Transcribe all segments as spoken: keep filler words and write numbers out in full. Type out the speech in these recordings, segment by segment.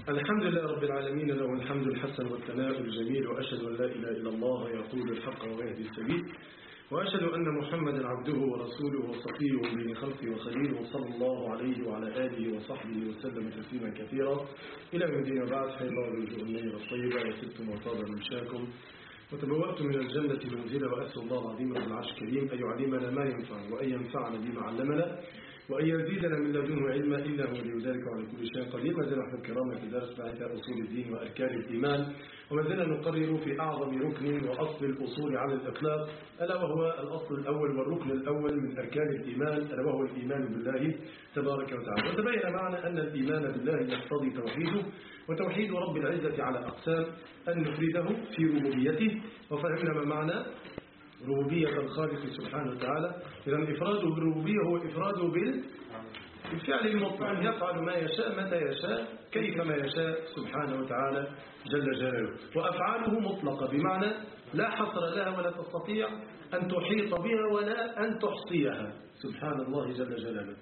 الحمد لله رب العالمين، له الحمد الحسن والثناء الجميل، وأشهد أن لا إله إلا الله يقول الحق ويهدي السبيل، وأشهد أن محمدا عبده ورسوله وصفيه من خلقه وخليله، صلى الله عليه وعلى آله وصحبه وسلم تسليما كثيرا إلى يوم الدين. وبعد، حي الله وجوه النير الطيبة، وسبتم وطاب ممشاكم وتبوأتم من الجنة منزلا، وأسأل الله العظيم رب العرش الكريم أن يعلمنا ما ينفع وأن ينفعنا بما علمنا وأن يزيدنا من لدنه علما، إنه ولي ذلك وعلى كل شيء قدير. ما زلنا نحن الكرام في درس بعد أصول الدين وأركان الإيمان، وما زلنا نقرر في أعظم ركن وأصل الأصول على الإطلاق، ألا وهو الأصل الأول والركن الأول من أركان الإيمان، ألا وهو الإيمان بالله تبارك وتعالى. وتبين معنا أن الإيمان بالله يقتضي توحيده، وتوحيد رب العزة على أقسام: أن نفرده في ربوبيته، وفهمنا ما معنى ربوبية الخالق سبحانه وتعالى. إذا إفراده بالربوبية هو إفراده بالفعل المطلق، يفعل ما يشاء متى يشاء كيف ما يشاء سبحانه وتعالى جل جلاله. وأفعاله مطلقة بمعنى لا حصر لها ولا تستطيع أن تحيط بها ولا أن تحصيها سبحان الله جل جلاله.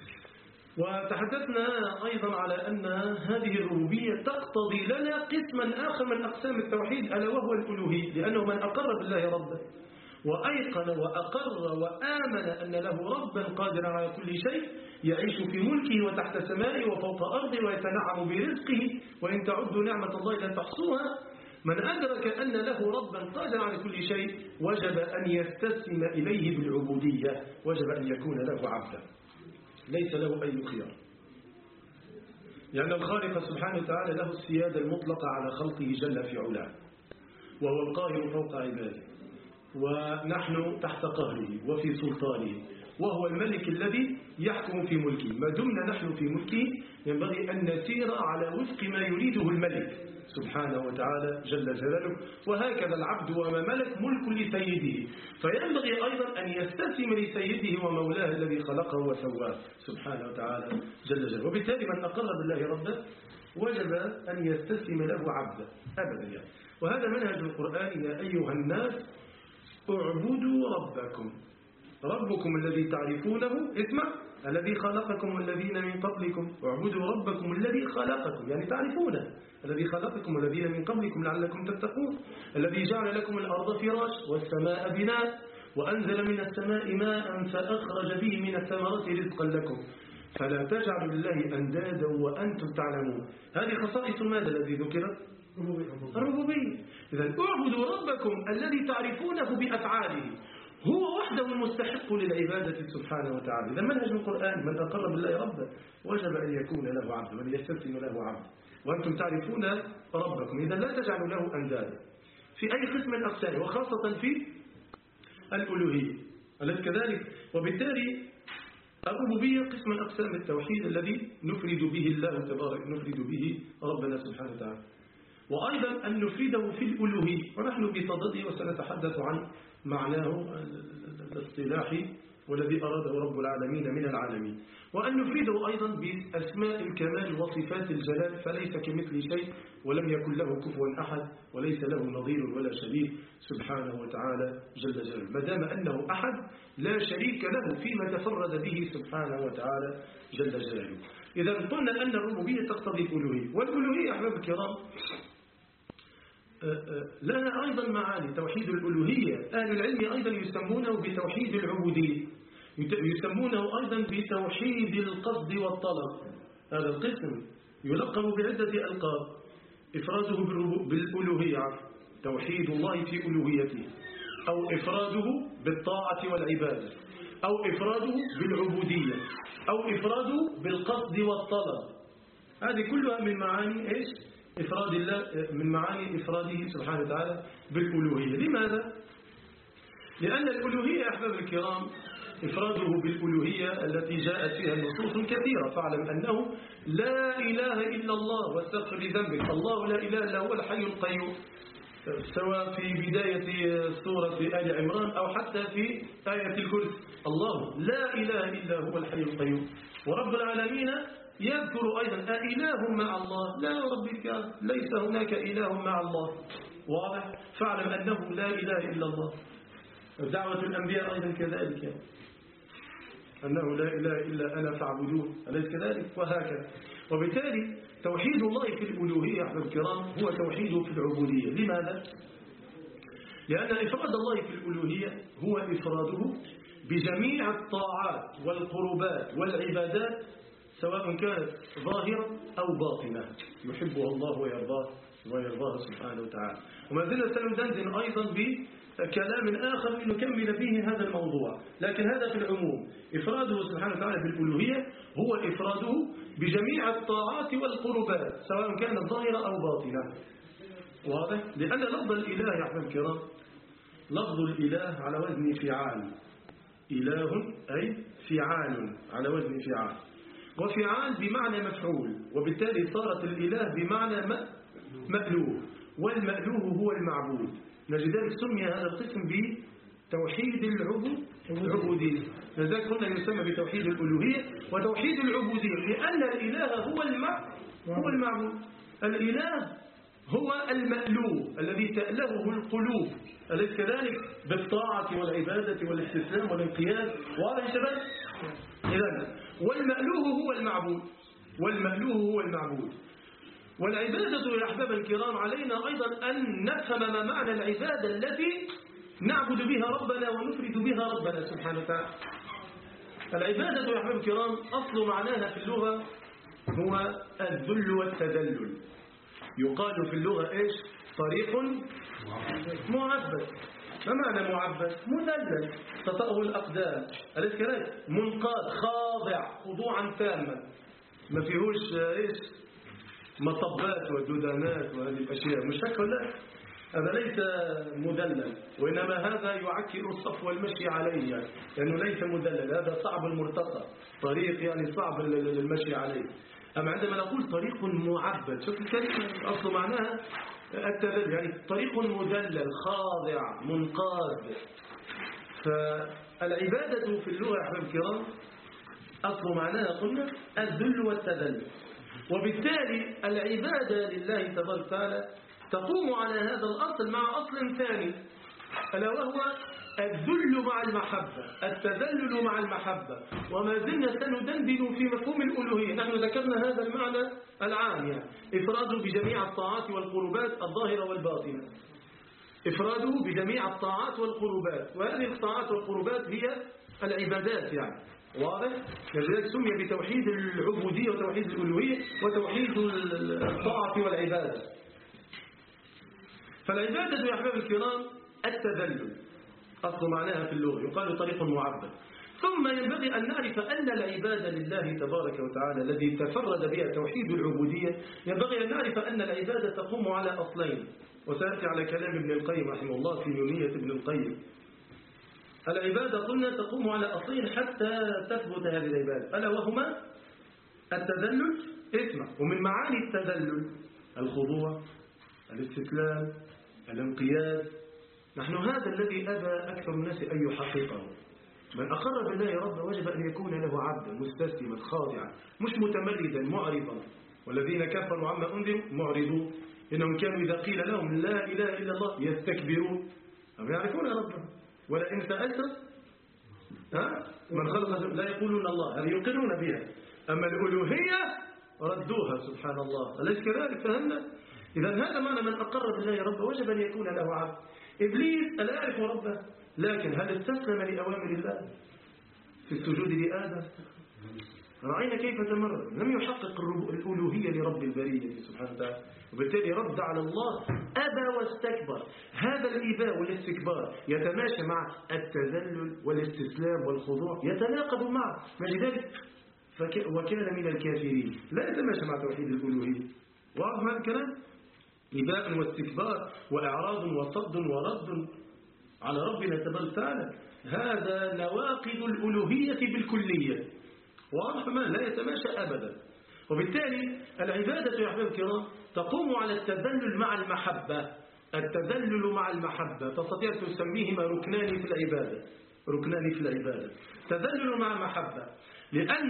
وتحدثنا أيضا على أن هذه الربوبية تقتضي لنا قسما آخر من أقسام التوحيد، ألا وهو الألوهية، لأنه من أقر بالله ربا وأيقن وأقر وآمن أن له ربا قادرا على كل شيء يعيش في ملكه وتحت سمائه وفوق أرضه ويتنعم برزقه، وإن تعدوا نعمة الله لا تحصوها. من أدرك أن له ربا قادرا على كل شيء وجب أن يستسلم إليه بالعبودية، وجب أن يكون له عبدا ليس له أي خيار، لأن الخالق سبحانه وتعالى له السيادة المطلقة على خلقه جل في علاه، وهو القاهر فوق عباده، ونحن تحت قهره وفي سلطانه، وهو الملك الذي يحكم في ملكه. ما دمنا نحن في ملكه ينبغي أن نسير على وفق ما يريده الملك سبحانه وتعالى جل جلاله. وهكذا العبد وما ملك ملك لسيده، فينبغي أيضا أن يستسلم لسيده ومولاه الذي خلقه وسواه سبحانه وتعالى جل جلاله. وبالتالي من أقر بالله ربا وجب أن يستسلم له عبدا أبدا يعني. وهذا منهج القرآن: يا أيها الناس اعبدوا ربكم ربكم الذي تعرفونه، اسمع، الذي خلقكم والذين من قبلكم. اعبدوا ربكم الذي خلقكم، يعني تعرفونه، الذي خلقكم والذين من قبلكم لعلكم تتقون، الذي جعل لكم الأرض فراش والسماء بناء وأنزل من السماء ماء فأخرج به من الثمرات رزقا لكم فلا تجعلوا لله أندادا وأنتم تعلمون. هذه خصائص ماذا الذي ذكرت؟ الربوبية. إذا اعبدوا ربكم الذي تعرفونه بأفعاله، هو وحده المستحق للعبادة سبحانه وتعالى. إذا منهج القرآن: من أقر بالله ربا وجب أن يكون له عبد، من يستسلم له عبد، وأنتم تعرفون ربكم. إذا لا تجعلوا له أندادا في أي قسم من أقسامه، وخاصة في الألوهية، أليس كذلك؟ وبالتالي الربوبية قسم من أقسام التوحيد الذي نفرد به الله تبارك نفرد به ربنا سبحانه وتعالى، وأيضا أن نفرده في الألوهية، ونحن بصدده وسنتحدث عن معناه الاصطلاحي والذي أراده رب العالمين من العالمين، وأن نفرده أيضا بأسماء الكمال وصفات الجلال، فليس كمثل شيء ولم يكن له كفوا أحد وليس له نظير ولا شبيه سبحانه وتعالى جل جلاله، ما دام أنه أحد لا شريك له فيما تفرد به سبحانه وتعالى جل جلاله. إذا قلنا أن الربوبية تقتضي الألوهية، والألوهية أحباب الكرام لها أيضا معاني. توحيد الألوهية أهل العلم أيضا يسمونه بتوحيد العبودية، يسمونه أيضا بتوحيد القصد والطلب. هذا القسم يلقب بعدة ألقاب: إفراده بالألوهية، توحيد الله في ألوهيته، أو إفراده بالطاعة والعبادة، أو إفراده بالعبودية، أو إفراده بالقصد والطلب. هذه كلها من معاني إيش؟ إفراد الله، من معاني إفراده سبحانه وتعالى بالألوهية. لماذا؟ لأن الألوهية أحباب الكرام إفراده بالألوهية التي جاءت فيها النصوص كثيرة. فاعلم أنه لا إله إلا الله واستغفر لذنبك، الله لا إله إلا هو الحي القيوم، سواء في بداية سورة آل عمران أو حتى في آية الكرسي، الله لا إله إلا هو الحي القيوم. ورب العالمين يذكر أيضا: أإله مع الله؟ لا ربك، ليس هناك إله مع الله. واضح؟ فاعلم أنه لا إله إلا الله. دعوة الأنبياء أيضا كذلك، أنه لا إله إلا أنا فاعبدون، أليس كذلك؟ وهكذا. وبالتالي توحيد الله في الألوهية أحباب الكرام هو توحيده في العبودية. لماذا؟ لأن إفراد الله في الألوهية هو إفراده بجميع الطاعات والقربات والعبادات سواء كانت ظاهرة أو باطنة يحبها الله ويرضاه ويرضاه سبحانه وتعالى. وما زلنا سندندن أيضا بكلام آخر لنكمل فيه هذا الموضوع، لكن هذا في العموم. إفراده سبحانه وتعالى بالألوهية هو إفراده بجميع الطاعات والقربات سواء كانت ظاهرة أو باطنة. واضح؟ لأن لفظ الإله يا أحباب الكرام لفظ الإله على وزن فعال. إله أي فعال على وزن فعال، وفعال بمعنى مفعول، وبالتالي صارت الإله بمعنى مألوه، والمألوه هو المعبود. لذلك سمي هذا القسم بتوحيد العبودية. لذلك قلنا يسمى بتوحيد الألوهية وتوحيد العبودية، لأن الإله هو هو المعبود. الإله هو المألوه الذي تألهه القلوب، أليس كذلك؟ بالطاعة والعبادة والاستسلام والانقياد. واضح يا شباب؟ إذن والمألوه هو المعبود، والمألوه هو المعبود. والعبادة يا أحباب الكرام علينا أيضا أن نفهم ما معنى العبادة التي نعبد بها ربنا ونفرد بها ربنا سبحانه وتعالى. العبادة يا أحباب الكرام أصل معناها في اللغة هو الذل والتذلل. يقال في اللغة إيش؟ طريق معبد. ما معنى معبد؟ مذلل تطأه الأقدام، أليس كذلك؟ منقاد خاضع خضوعا تاما، ما فيهوش إيش؟ مطبات ودودانات وهذه الأشياء، مش هيك ولا؟ هذا ليس مدلل، وإنما هذا يعكر الصف والمشي عليه، يعني لأنه ليس مدلل، هذا صعب المرتقى، طريق يعني صعب المشي عليه. أما عندما نقول طريق معبد، شوف الكلمة أصل معناها التذلل، يعني طريق مذلل خاضع منقاد. فالعبادة في اللغة يا أحباب الكرام أصل معناها قلنا الذل والتذلل، وبالتالي العبادة لله تبارك وتعالى تقوم على هذا الأصل مع أصل ثاني، ألا وهو الذل مع المحبة، التذلل مع المحبة. وما زلنا سندندن في مفهوم الألوهية. نحن ذكرنا هذا المعنى العام، يعني إفراده بجميع الطاعات والقربات الظاهرة والباطنة، إفراده بجميع الطاعات والقربات، وهذه الطاعات والقربات هي العبادات يعني. واضح؟ لذلك سمي بتوحيد العبودية وتوحيد الألوهية وتوحيد الطاعة والعبادة. فالعبادة يا أحباب الكرام التذلل أصل معناها في اللغة، يقال طريق معبد. ثم ينبغي أن نعرف أن العبادة لله تبارك وتعالى الذي تفرد بها توحيد العبودية، ينبغي أن نعرف أن العبادة تقوم على أصلين، وسأتي على كلام ابن القيم رحمه الله في نونية ابن القيم. العبادة قلنا تقوم على أصلين حتى تثبت هذه العبادة، ألا وهما التذلل، اسمع، ومن معاني التذلل الخضوع، الاستسلام، الانقياد. نحن هذا الذي أبى أكثر الناس أن يحققه. من أقر بالله ربا وجب أن يكون له عبدا مستسلما خاضعا، مش متمردا معرضا. والذين كفروا عما أنذروا معرضون، إنهم كانوا إذا قيل لهم لا إله إلا الله يستكبرون. هم يعرفون ربهم، ولئن سألتم ها من خلق لا يقولون الله، هذه يقرون بها. أما الألوهية ردوها سبحان الله، أليس كذلك؟ فهمنا؟ إذا هذا معنى من أقر بالله ربا وجب أن يكون له عبد. إبليس ألا يعرف ربه، لكن هل استسلم لأوامر الله في السجود لآدم؟ رأينا كيف تمرد، لم يحقق الألوهية لرب البرية سبحانه وتعالى، وبالتالي رد على الله، أبى واستكبر. هذا الإباء والاستكبار يتماشى مع التذلل والاستسلام والخضوع، يتناقض معه، لذلك وكان من الكافرين، لا يتماشى مع توحيد الألوهية. واضح هذا الكلام؟ إباء واستكبار وإعراض وصد ورد على ربنا تبارك وتعالى، هذا نواقض الألوهية بالكلية. واضح؟ ما لا يتماشى أبدا. وبالتالي العبادة يا أحباب الكرام تقوم على التذلل مع المحبة. التذلل مع المحبة تستطيع تسميهما ركنان في العبادة، ركنان في العبادة، تذلل مع محبة، لأن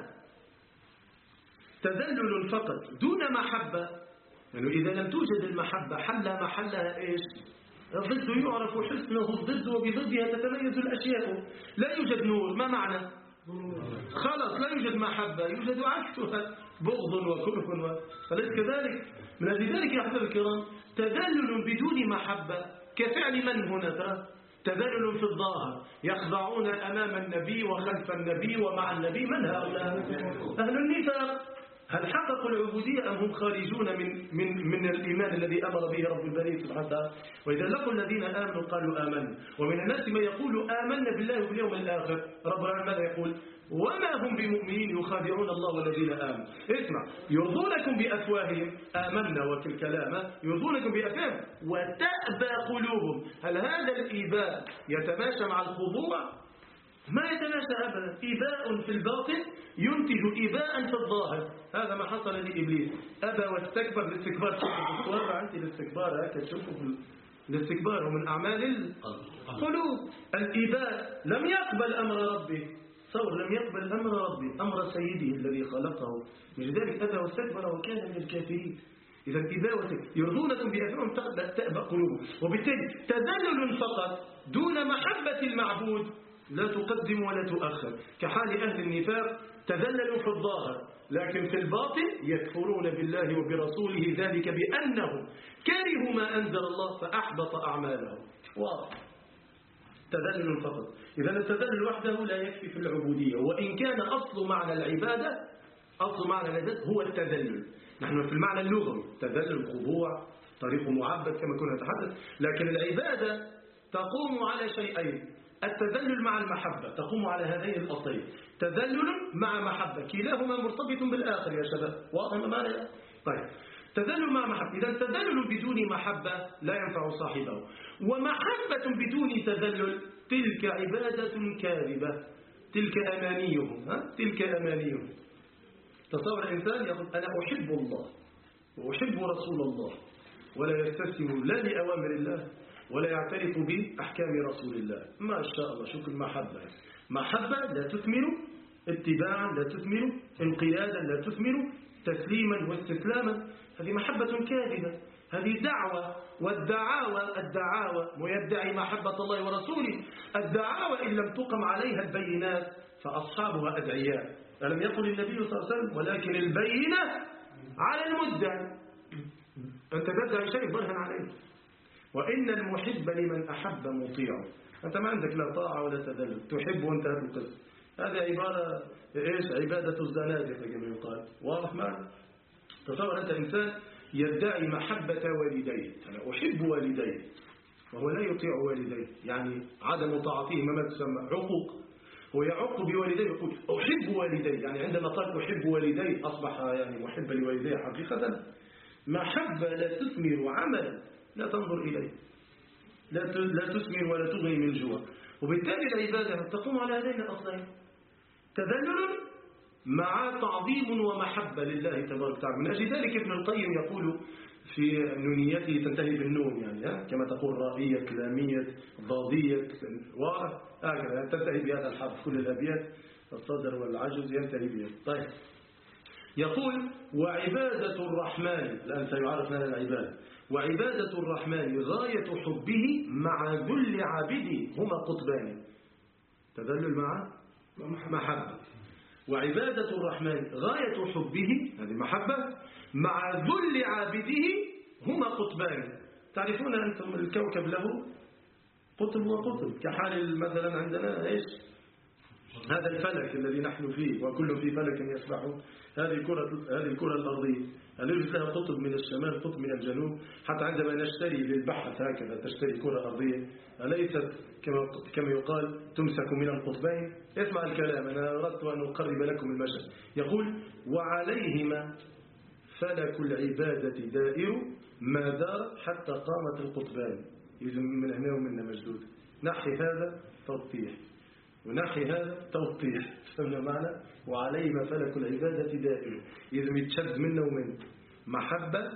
تذلل فقط دون محبة، يعني إذا لم توجد المحبة حل محلها إيش؟ الضد يعرف حسنه الضد، وبضدها تتميز الأشياء. لا يوجد نور، ما معنى؟ خلاص لا يوجد محبة، يوجد عكسها بغض وكره و... فليس كذلك. من أجل ذلك يا أحباب الكرام تذلل بدون محبة كفعل من هنا ترى تذلل في الظاهر، يخضعون أمام النبي وخلف النبي ومع النبي. من هؤلاء؟ أهل النفاق. هل حققوا العبودية أم هم خارجون من من من الإيمان الذي أمر به رب البرية سبحانه وتعالى؟ وإذا لقوا الذين آمنوا قالوا آمنا. ومن الناس من يقول آمنا بالله واليوم الآخر. رب العالمين ماذا يقول؟ وما هم بمؤمنين يخادعون الله والذين آمنوا. اسمع، يرضونكم بأفواههم آمنا وكل كلامه، يرضونكم بأفواههم وتأبى قلوبهم. هل هذا الإيباء يتماشى مع الخضوع؟ ما يتماشى أبدا. إيباء في الباطن ينتج إيباء في الظاهر. هذا ما حصل لإبليس، أبى واستكبر. الاستكبار شوفوا الصور أنت الاستكبار هكذا تشوفوا الاستكبار ومن أعمال القلوب. الإيباء لم يقبل أمر ربه، ثور لم يقبل أمر ربه، أمر سيده الذي خلقه، لذلك أبى واستكبر وكان من الكافرين. إذا إباء يرضونكم بأفواههم تأبى قلوبهم. وبالتالي تذلل فقط دون محبة المعبود لا تقدم ولا تؤخر، كحال أهل النفاق تذللوا في الظاهر لكن في الباطن يكفرون بالله وبرسوله، ذلك بأنهم كرهوا ما أنزل الله فأحبط أعمالهم. واضح. تذلل فقط. إذا التذلل وحده لا يكفي في العبودية، وإن كان أصل معنى العبادة أصل معنى العبادة هو التذلل. نحن في المعنى اللغوي تذلل الخضوع طريق معبد كما كنا نتحدث، لكن العبادة تقوم على شيئين: التذلل مع المحبة، تقوم على هذين الأصلين، تذلل مع محبة، كلاهما مرتبط بالآخر يا شباب. واضح معنا؟ طيب، تذلل مع محبة. إذا تذلل بدون محبة لا ينفع صاحبه، ومحبة بدون تذلل تلك عبادة كاذبة، تلك أمانيهم. ها؟ تلك أمانيهم. تصور الإنسان يقول أنا أحب الله وأحب رسول الله، ولا يستسلم لا لأوامر الله ولا يعترف بأحكام رسول الله. ما شاء الله، شوف المحبة. محبة لا تثمر اتباعا، لا تثمر انقيادا، لا تثمر تسليما واستسلاما. هذه محبة كاذبة، هذه دعوة. والدعاوى الدعاوى ويدعي محبة الله ورسوله، الدعاوى إن لم تقم عليها البينات فأصحابها أدعياء. ألم يقل النبي صلى الله عليه وسلم ولكن البينة على المدعي. أنت تدعي شيء برهن عليه. وإن المحب لمن أحب مطيع. أنت ما عندك لا طاعة ولا تذلل، تحب وانت القسم. هذه عبارة إيش؟ عبادة الزنادقة كما يقال. واضح معنا؟ تصور أنت إنسان يدعي محبة والديه، أنا أحب والديه وهو لا يطيع والديه، يعني عدم طاعتهما ما تسمى عقوق. هو يعق بوالديه يقول أحب والديه، يعني عندما قال أحب والديه أصبح يعني محب لوالديه حقيقة. محبة لا تثمر عملا لا تنظر إليه، لا لا تثمر ولا تغني من جوع. وبالتالي العبادة تقوم على هذين الأصلين: تذلل مع تعظيم ومحبة لله تبارك وتعالى. من أجل ذلك ابن القيم يقول في نونيته تنتهي بالنون، يعني ها؟ كما تقول رائية كلامية ضادية، واضح هكذا تنتهي بهذا الحرف كل الأبيات، الصدر والعجز ينتهي بها. طيب، يقول وعبادة الرحمن، الآن سيعرف لنا العبادة. وعبادة الرحمن غاية حبه مع ذل عابده هما قطبان. تذلل مع محبة. وعبادة الرحمن غاية حبه، هذه محبة، مع ذل عابده هما قطبان. تعرفون أنتم الكوكب له قطب وقطب، كحال مثلا عندنا إيش؟ هذا الفلك الذي نحن فيه وكل في فلك يسبح. هذه الكرة هذه الكرة الأرضية هل يوجد لها قطب من الشمال قطب من الجنوب؟ حتى عندما نشتري للبحث هكذا تشتري كرة أرضية أليست كما كما يقال تمسك من القطبين؟ اسمع الكلام، أنا أردت أن أقرب لكم المشهد. يقول وعليهما فلك العبادة دائر ما دار حتى قامت القطبان. إذن من هنا ومن مجدود، نحي هذا توضيح ونحي هذا توضيح، فهمنا معنى وعليهما فلك العبادة دائر. إذا متشد منه ومن محبة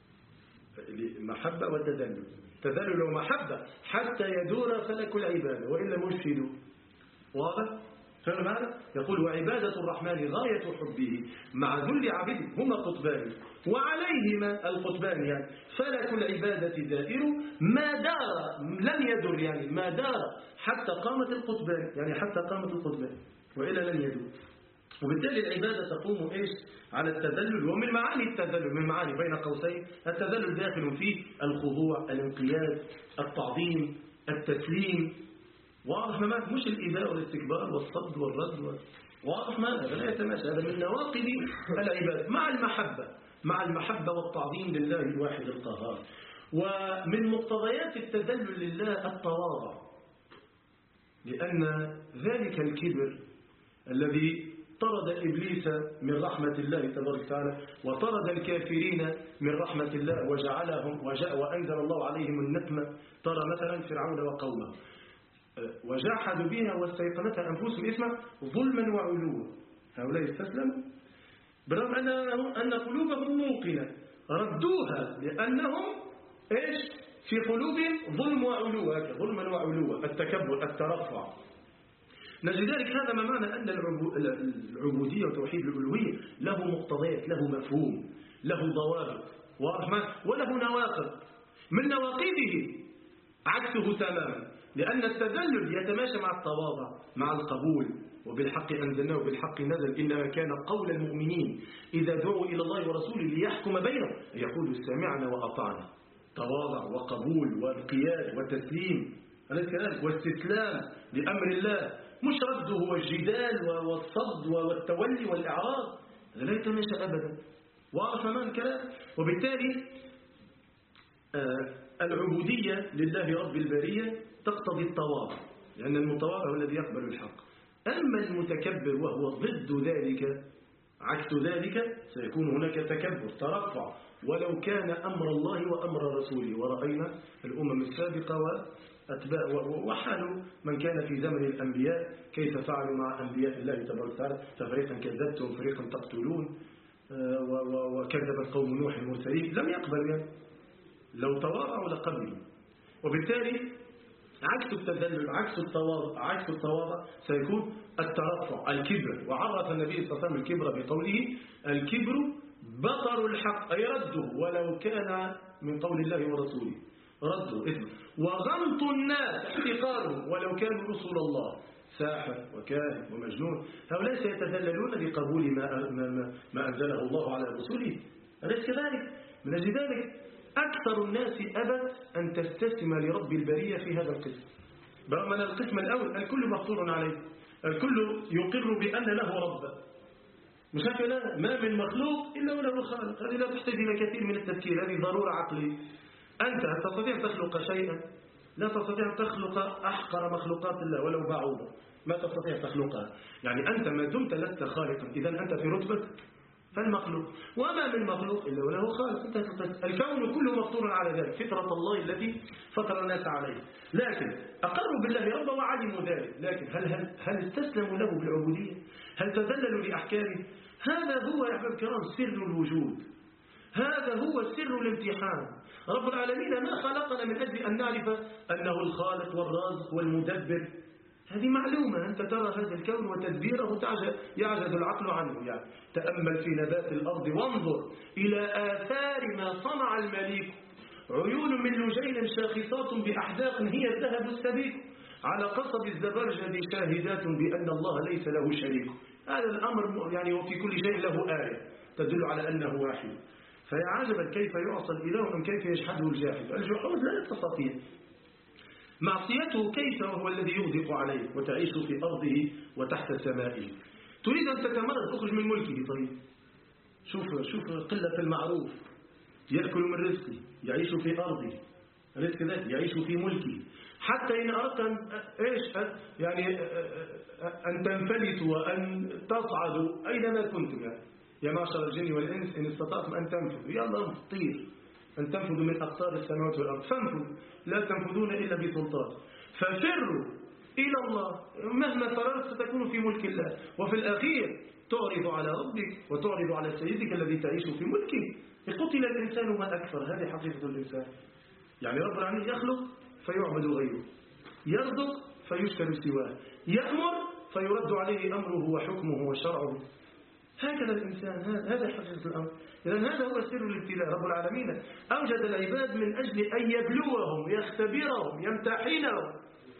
محبة وتذلل، تذلل ومحبة حتى يدور فلك العبادة وإلا مشهد. واضح؟ فهمنا معنى؟ يقول وعبادة الرحمن غاية حبه مع ذل عبده هما قطبان، وعليهما القطبان يعني فلك العبادة دائر ما دار، لم يدر يعني ما دار حتى قامت القطبان، يعني حتى قامت القطبان. وإلا لن يدوم. وبالتالي العبادة تقوم إيش؟ على التذلل، ومن معاني التذلل، من معاني بين قوسين التذلل داخل فيه الخضوع، الانقياد، التعظيم، التسليم. واضح ما مش الإباء والاستكبار والصد والرد. واضح ما هذا لا يتماشى، هذا من نواقض العبادة مع المحبة، مع المحبة والتعظيم لله الواحد القهار. ومن مقتضيات التذلل لله التواضع، لأن ذلك الكبر الذي طرد إبليس من رحمة الله تبارك وتعالى وطرد الكافرين من رحمة الله وجعلهم وجاء وأنزل الله عليهم النقمة. ترى مثلا فرعون وقومه وجاحدوا بها واستيقنتها أنفسهم إثما ظلما وعلوا، هؤلاء استسلموا برغم أن قلوبهم موقنة، ردوها لأنهم إيش في قلوبهم ظلم وعلو، ظلما وعلوا، التكبر، الترفع. نجد ذلك هذا ما معنى أن العبودية وتوحيد الألوهية له مقتضيات، له مفهوم، له ضوابط ورحمة، وله نواقض. من نواقضه عكسه تماما، لأن التذلل يتماشى مع التواضع، مع القبول. وبالحق أنزلناه وبالحق نزل، إنما كان قول المؤمنين إذا دعوا إلى الله ورسوله ليحكم بينهم يقولوا سمعنا وأطعنا. تواضع وقبول وانقياد وتسليم واستسلام لأمر الله، مش رده والجدال والصد والتولي والإعراض، هذا لا يتماشى أبدا. واضح ما الكلام؟ وبالتالي آه العبودية لله رب البرية تقتضي التواضع، لأن المتواضع هو الذي يقبل الحق. أما المتكبر وهو ضد ذلك، عكس ذلك، سيكون هناك تكبر، ترفع، ولو كان أمر الله وأمر رسوله. ورأينا الأمم السابقة وأتباع وحال من كان في زمن الأنبياء كيف فعلوا مع أنبياء الله تبارك وتعالى، ففريقا كذبتم وفريقا تقتلون، وكذب قوم نوح المرسلين، لم يقبلوا يعني. لو تواضعوا لقبلوا. وبالتالي عكس التذلل، عكس التواضع، عكس التواضع سيكون الترفع، الكبر. وعرف النبي صلى الله عليه وسلم الكبر بقوله الكبر بطر الحق، أي رده ولو كان من قول الله ورسوله، رده إثم. وغمط الناس احتقارهم ولو كانوا رسول الله، ساحر وكاهن ومجنون. هؤلاء سيتذللون لقبول ما, ما, ما أنزله الله على رسوله، أليس كذلك؟ من أجل ذلك أكثر الناس أبت أن تستسلم لرب البرية في هذا القسم، برغم أن القسم الأول الكل مفطور عليه، الكل يقر بأن له رب، مش هكذا؟ ما من مخلوق إلا وله خالق. هذه لا تحتاج إلى كثير من التفكير، هذه ضرورة عقلية. أنت هل تستطيع أن تخلق شيئا؟ لا تستطيع أن تخلق أحقر مخلوقات الله ولو بعوضة، ما تستطيع تخلقها. يعني أنت ما دمت لست خالقا، إذا أنت في رتبة فالمخلوق، وما من مخلوق إلا وله خالق. الكون كله مفطور على ذلك، فطرة الله التي فطر الناس عليها. لكن أقروا بالله ربا وعلموا ذلك، لكن هل, هل, هل استسلموا له بالعبودية؟ هل تذللوا لأحكامه؟ هذا هو يا أحباب الكرام سر الوجود، هذا هو سر الامتحان. رب العالمين ما خلقنا من أجل أن نعرف أنه الخالق والرازق والمدبر، هذه معلومة. أنت ترى هذا الكون وتدبيره يعجز العقل عنه. يعني تأمل في نبات الأرض وانظر إلى آثار ما صنع المليك، عيون من لجين شاخصات بأحداق هي الذهب السبيك، على قصب الزبرجد شاهدات بأن الله ليس له شريك. هذا الأمر يعني وفي كل شيء له آية تدل على أنه واحد. فيا عجبا كيف يعصى الإله أم كيف يجحده الجاحد. الجحود لا يستطيع، معصيته كيف وهو الذي يغدق عليه وتعيش في أرضه وتحت سمائه. تريد أن تتمرد تخرج من ملكه. طيب شوف شوف قلة المعروف، يأكل من رزقه، يعيش في أرضه، أليس كذلك؟ يعيش في ملكه. حتى إن أردت أن إيش يعني أن تنفلتوا وأن تصعدوا أينما كنتم، يعني يا معشر الجن والإنس إن استطعتم أن تنفذوا، يلا طير، أن تنفذوا من أقطار السماوات والأرض، فانفذوا، لا تنفذون إلا بسلطان. ففروا إلى الله، مهما فررت ستكون في ملك الله، وفي الأخير تعرض على ربك وتعرض على سيدك الذي تعيش في ملكه. قتل الإنسان ما أكثر، هذه حقيقة الإنسان. يعني رب العالمين يخلق فيعبد غيره، يرزق فيشكر سواه، يأمر فيرد عليه أمره وحكمه وشرعه. هكذا الإنسان، هذا حقيقة الأمر. إذن هذا هو سر الابتلاء. رب العالمين أوجد العباد من أجل أن يبلوهم، يختبرهم، يمتحنهم.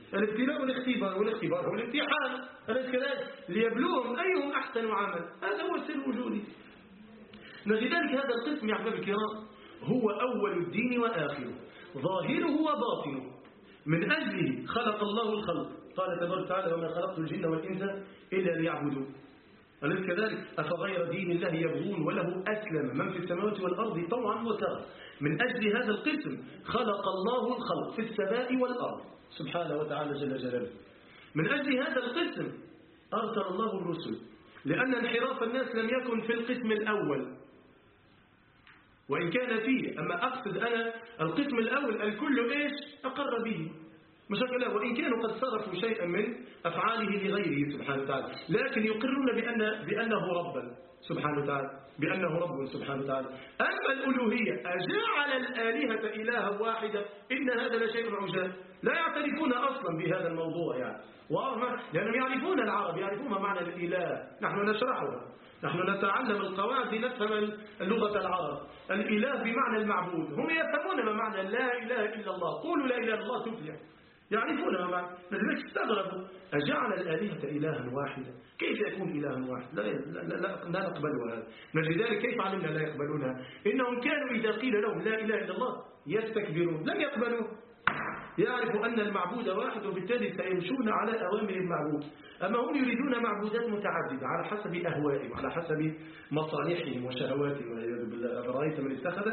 الابتلاء والاختبار والاختبار والامتحان، أليس كذلك؟ ليبلوهم أيهم أحسن عمل. هذا هو سر وجوده. لذلك هذا القسم يا أحباب الكرام هو أول الدين وآخره، ظاهره وباطنه. من أجله خلق الله الخلق، قال تبارك وتعالى: وما خلقت الجن والإنس إلا ليعبدون. أليس كذلك؟ أفغير دين الله يبغون وله أسلم من في السماوات والأرض طوعا وكرها. من أجل هذا القسم خلق الله الخلق في السماء والأرض سبحانه وتعالى جل جلاله. من أجل هذا القسم أرسل الله الرسل، لأن انحراف الناس لم يكن في القسم الأول وإن كان فيه، أما أقصد أنا القسم الأول الكل إيش أقر به مشاكل، وإن كانوا قد صرفوا شيئا من أفعاله لغيره سبحانه وتعالى، لكن يقرون بأن بأنه ربا سبحانه وتعالى، بأنه رب سبحانه وتعالى. أما الألوهية أجعل الآلهة إلها واحدة، إن هذا لشيء عجاب. لا يعترفون أصلا بهذا الموضوع يعني، لأنهم يعرفون العرب، يعرفون معنى الإله، نحن نشرحها، نحن نتعلم القواعد لنفهم اللغة العرب. الإله بمعنى المعبود، هم يفهمون ما معنى لا إله إلا الله، قولوا لا إله إلا الله تفلح، يعرفون ما معنى. لذلك استغربوا: أجعل الآلهة إلها واحدا، كيف يكون إلها واحد؟ لا, لا, لا, لا, لا نقبلها هذا. لذلك كيف علمنا لا يقبلونها؟ إنهم كانوا إذا قيل لهم لا إله إلا الله يستكبرون، لم يقبلوا. يعرفوا أن المعبود واحد وبالتالي سيمشون على أوامر المعبود. أما هم يريدون معبودات متعددة على حسب أهوائهم، على حسب مصالحهم وشهواتهم والعياذ بالله. أفرأيت من اتخذ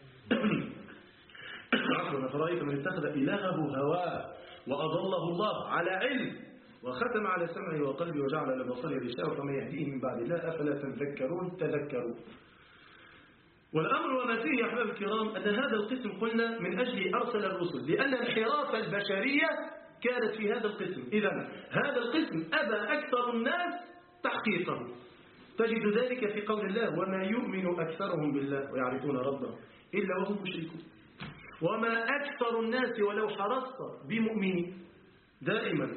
عفوا أفرأيت من اتخذ إلهه هواه وأضله الله على علم وختم على سمعه وقلبه وجعل على بصره غشاوة فمن يهديه من بعد الله أفلا تذكرون تذكروا. والأمر وما فيه يا أحباب الكرام أن هذا القسم قلنا من أجل أرسل الرسل، لأن انحراف البشرية كانت في هذا القسم. إذن هذا القسم أبى أكثر الناس تحقيقه. تجد ذلك في قول الله: وما يؤمن أكثرهم بالله ويعرفون ربهم إلا وهم مشركون. وما أكثر الناس ولو حرصت بمؤمنين. دائما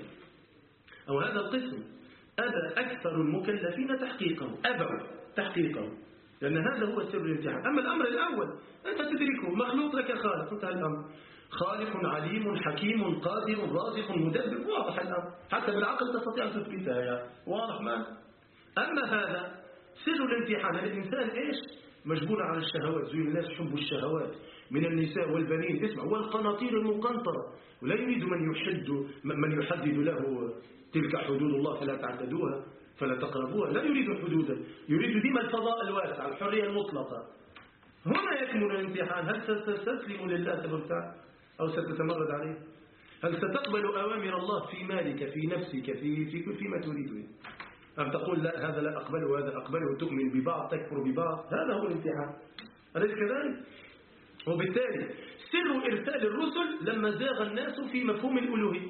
أو هذا القسم أبى أكثر المكلفين تحقيقه، أبوا تحقيقه، لأن هذا هو سر الامتحان. أما الأمر الأول أنت تدركه، مخلوق لك خالق، انتهى الأمر. خالق عليم حكيم قادر رازق مدبر، واضح الأمر، حتى بالعقل تستطيع أن تثبتها يعني. واضح ما. أما هذا سر الامتحان، الإنسان إيش؟ مجبول على الشهوات. زين الناس حب الشهوات من النساء والبنين، اسمع، والقناطير المقنطرة، ولا يريد من يحد من يحدد له تلك حدود الله فلا تعتدوها فلا تقربوها. لا يريد حدودا، يريد ديما الفضاء الواسع، الحرية المطلقة. هنا يكمن الامتحان. هل ستستسلم لله تبارك وتعالى أو ستتمرد عليه؟ هل ستقبل أوامر الله في مالك، في نفسك، في في كل فيما تريد؟ أم تقول لا هذا لا أقبله وهذا أقبله، تؤمن ببعض تكفر ببعض؟ هذا هو الامتحان، أليس كذلك؟ وبالتالي سر إرسال الرسل لما زاغ الناس في مفهوم الألوهية.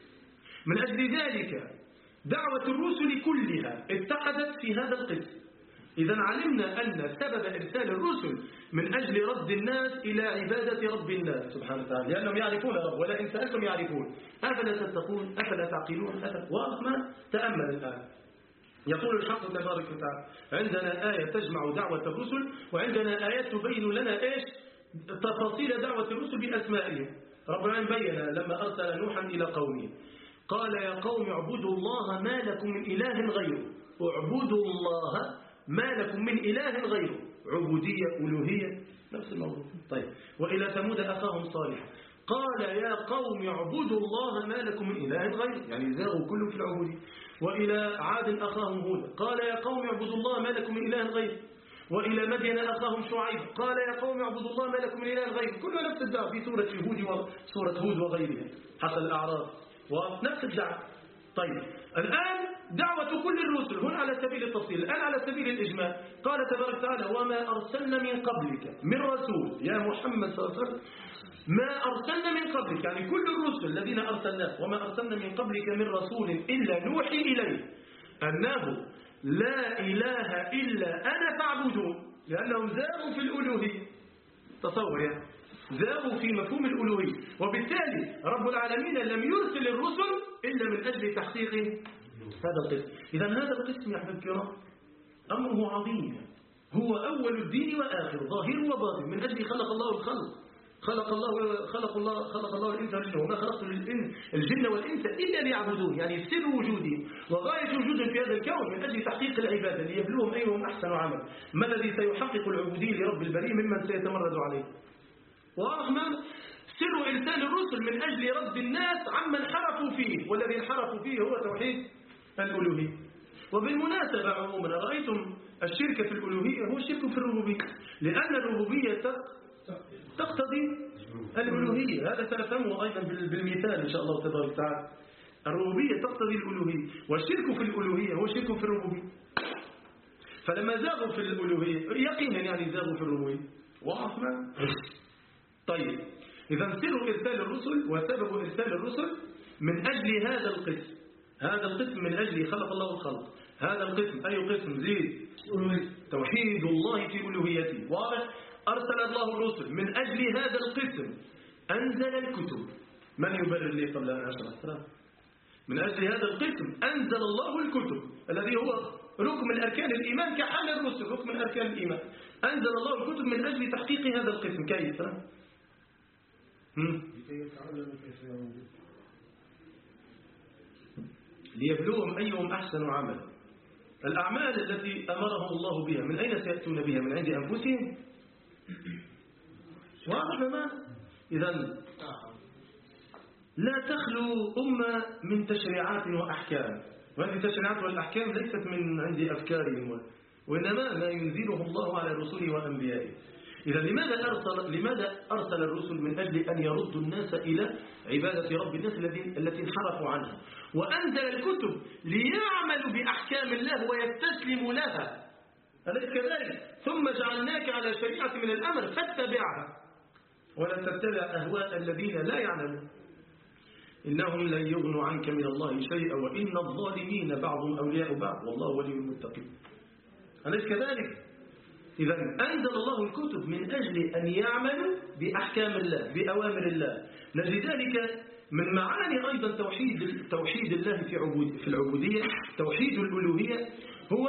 من أجل ذلك دعوة الرسل كلها اتحدت في هذا القسم. إذا علمنا أن سبب إرسال الرسل من أجل رد الناس إلى عبادة رب الناس سبحانه وتعالى، لأنهم يعرفون رب، ولا إن سألتم يعرفون. أفلا تتقون أفلا تعقلون؟ أفلا. واضح ما؟ تأمل الآن. يقول الحق تبارك وتعالى: عندنا آية تجمع دعوة الرسل، وعندنا آيات تبين لنا إيش تفاصيل دعوة الرسل بأسمائهم. ربنا بين لما أرسل نوحا إلى قومه قال: يا قوم اعبدوا الله ما لكم من إله غيره. اعبدوا الله ما لكم من إله غيره، عبودية ألوهية نفس الموضوع. طيب، وإلى ثمود أخاهم صالحا قال: يا قوم اعبدوا الله ما لكم من إله غيره، يعني زاغوا كلهم في العبودية. وإلى عاد أخاهم هود قال: يا قوم اعبدوا الله ما لكم من إله غيره. وإلى مدين أخاهم شعيب قال: يا قوم اعبدوا الله ما لكم من إله غيره. كلها نفس الدعوة في سورة هود وسورة هود وغيرها، حتى الأعراف ونفس الدعوة. طيب، الآن دعوة كل الرسل هنا على سبيل التفصيل، الآن على سبيل الإجمال. قال تبارك وتعالى: وما أرسلنا من قبلك من رسول. يا محمد صلى الله عليه وسلم ما أرسلنا من قبلك، يعني كل الرسل الذين أرسلناه، وما أرسلنا من قبلك من رسول إلا نوحي إليه أنه لا إله إلا أنا فاعبدون، لأنهم زاغوا في الألوهية. تصور يعني زاغوا في مفهوم الألوهية، وبالتالي رب العالمين لم يرسل الرسل إلا من أجل تحقيق هذا القسم. إذا هذا القسم يا أحباب الكرام أمره عظيم، هو أول الدين وآخر، ظاهر وباطن. من أجل خلق الله الخلق، خلق الله خلق الله خلق الله الإنس والجن وما خلقت الجن والإنس إلا ليعبدون، يعني سر وجودهم وغاية وجودهم في هذا الكون من أجل تحقيق العبادة ليبلوهم أيهم أحسن عمل، ما الذي سيحقق العبودية لرب البريء ممن سيتمرد عليه. ورحمة سر إرسال الرسل من أجل رد الناس عمن انحرفوا فيه، والذي انحرفوا فيه هو توحيد الألوهية. وبالمناسبة عموما رأيتم الشرك في الألوهية هو الشرك في الربوبية، لأن الربوبية تقتضي الألوهية. هذا سنفهمه أيضا بالمثال إن شاء الله تبارك وتعالى. الربوبية تقتضي الألوهية، والشرك في الألوهية هو الشرك في الربوبية. فلما زاغوا في الألوهية يقينا يعني زاغوا في الربوبية. واضح؟ طيب، إذا سر إرسال الرسل وسبب إرسال الرسل من أجل هذا القسم. هذا القسم من أجل خلق الله الخلق. هذا القسم أي قسم؟ زيد توحيد الله في ألوهيته. واضح؟ أرسل الله الرسل من أجل هذا القسم، أنزل الكتب. من يبرر لي قبل أن أشرح؟ من أجل هذا القسم أنزل الله الكتب الذي هو ركن من أركان الإيمان كحال الرسل ركن من أركان الإيمان. أنزل الله الكتب من أجل تحقيق هذا القسم. كيف؟ ليبلوهم أيهم أحسن عملا. الأعمال التي أمرهم الله بها من أين سيأتون بها؟ من عند أنفسهم؟ واضح ما؟ إذا لا تخلو أمة من تشريعات وأحكام، وهذه التشريعات والأحكام ليست من عند أفكارهم، وإنما ما ينزله الله على رسله وأنبيائه. إذا لماذا أرسل لماذا أرسل الرسل؟ من أجل أن يردوا الناس إلى عبادة رب الناس التي انحرفوا عنها. وأنزل الكتب ليعملوا بأحكام الله ويستسلموا لها، أليس كذلك؟ ثم جعلناك على شريعة من الأمر فاتبعها ولا تتبع أهواء الذين لا يعلمون، إنهم لن يغنوا عنك من الله شيئا وإن الظالمين بعضهم أولياء بعض والله ولي المتقين، أليس كذلك؟ إذا أنزل الله الكتب من أجل أن يعملوا بأحكام الله بأوامر الله. لذلك من معاني أيضا توحيد توحيد الله في عبود في العبودية، توحيد الألوهية هو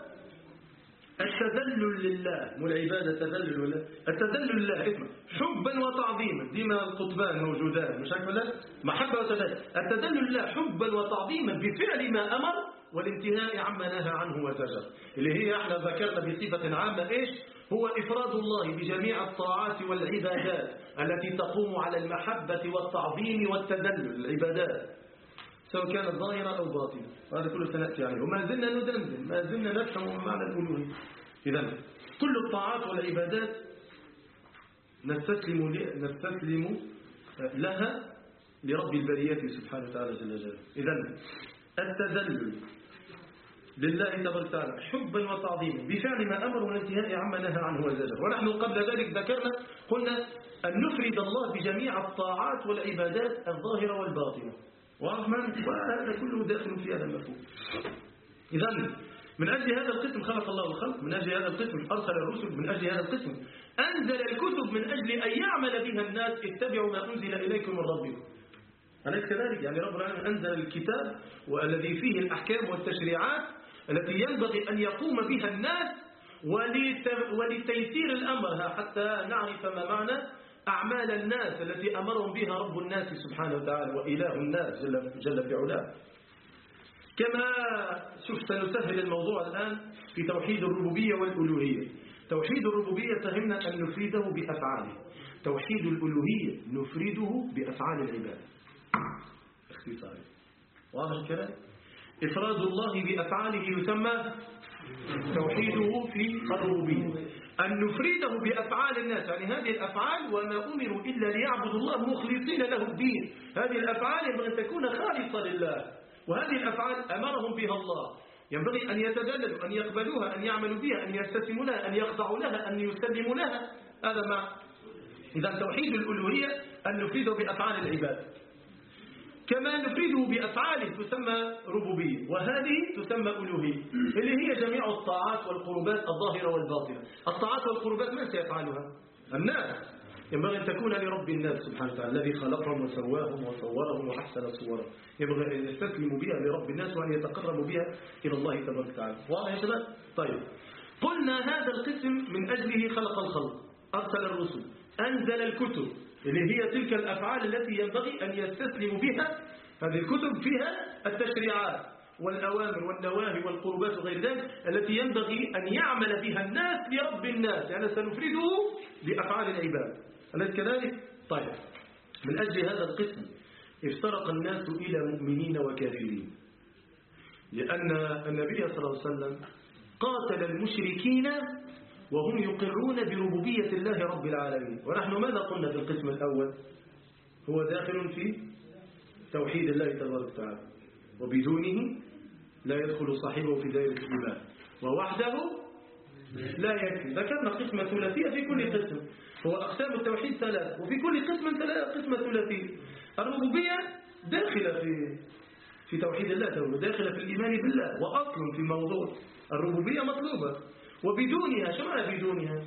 التذلل لله. والعبادة تذلل لله، التذلل لله اسمه حبا وتعظيما، ديما القطبان موجودان، مش عارف ولا محبة وتذلل. التذلل لله حبا وتعظيما بفعل ما أمر والانتهاء عما نهى عنه وزجر، اللي هي احنا ذكرنا بصفة عامة ايش هو؟ إفراد الله بجميع الطاعات والعبادات التي تقوم على المحبة والتعظيم والتذلل. العبادات سواء كانت ظاهرة أو باطنة، هذا كله سنأتي عليه، وما زلنا ندندن ما زلنا نفهم معنى الألوهية. إذا كل الطاعات والعبادات نستسلم نستسلم لها لرب البريات سبحانه وتعالى جل جلاله. إذا التذلل لله تبارك وتعالى حبا وتعظيما بفعل ما أمر والانتهاء عما نهى عنه وزجر. ونحن قبل ذلك ذكرنا قلنا أن نفرد الله بجميع الطاعات والعبادات الظاهرة والباطنة، وهذا كله داخل في هذا المفهوم. إذا من أجل هذا القسم خلق الله الخلق، من أجل هذا القسم أرسل الرسل، من أجل هذا القسم أنزل الكتب من أجل أن يعمل بها الناس اتبعوا ما أنزل إليكم من ربكم، أليس كذلك؟ يعني رب العالمين أنزل الكتاب والذي فيه الأحكام والتشريعات التي ينبغي أن يقوم بها الناس ولتيسير الأمر حتى نعرف ما معنى أعمال الناس التي أمرهم بها رب الناس سبحانه وتعالى وإله الناس جل, جل في علاه. كما شوف سنسهل الموضوع الآن في توحيد الربوبية والألوهية. توحيد الربوبية فهمنا أن نفرده بأفعاله، توحيد الألوهية نفرده بأفعال العباد اختصاري. واضح الكلام؟ إفراد الله بأفعاله يسمى توحيده في الربوبية. أن نفرده بأفعال الناس، يعني هذه الأفعال وما أمروا إلا ليعبدوا الله مخلصين له الدين، هذه الأفعال ينبغي أن تكون خالصة لله، وهذه الأفعال أمرهم بها الله، ينبغي أن يتدللوا، أن يقبلوها، أن يعملوا بها، أن يستسلموا لها، أن يخضعوا لها، أن يسلموا لها. هذا معنى. إذا توحيد الألوهية أن نفرده بأفعال العباد، كما نفرده بأفعاله تسمى ربوبية، وهذه تسمى ألوهية، اللي هي جميع الطاعات والقربات الظاهرة والباطنة. الطاعات والقربات من سيفعلها؟ الناس، ينبغي أن تكون لرب الناس سبحانه وتعالى الذي خلقهم وسواهم وصورهم وأحسن صورهم، ينبغي أن يستسلموا بها لرب الناس وأن يتقربوا بها إلى الله تبارك وتعالى. واضح يا شباب؟ طيب، قلنا هذا القسم من أجله خلق الخلق، أرسل الرسل، أنزل الكتب اللي هي تلك الأفعال التي ينبغي أن يستسلم بها. هذه الكتب فيها التشريعات والأوامر والنواهي والقربات وغير ذلك التي ينبغي أن يعمل بها الناس لرب الناس، يعني سنفرده بأفعال العباد. أليس كذلك؟ طيب، من أجل هذا القسم افترق الناس إلى مؤمنين وكافرين، لأن النبي صلى الله عليه وسلم قاتل المشركين وهم يقرون بربوبية الله رب العالمين. ونحن ماذا قلنا في القسم الأول؟ هو داخل في توحيد الله تبارك وتعالى، وبدونه لا يدخل صاحبه في دائرة الإيمان، ووحده لا يكفي. ذكرنا قسمة ثلاثية في كل قسم، هو أقسام التوحيد ثلاث، وفي كل قسم ثلاث قسمة ثلاثية. الربوبية داخلة في في توحيد الله تعالى، داخلة في الإيمان بالله، وأصل في موضوع الربوبية مطلوبة. وبدونها، شو معنى بدونها؟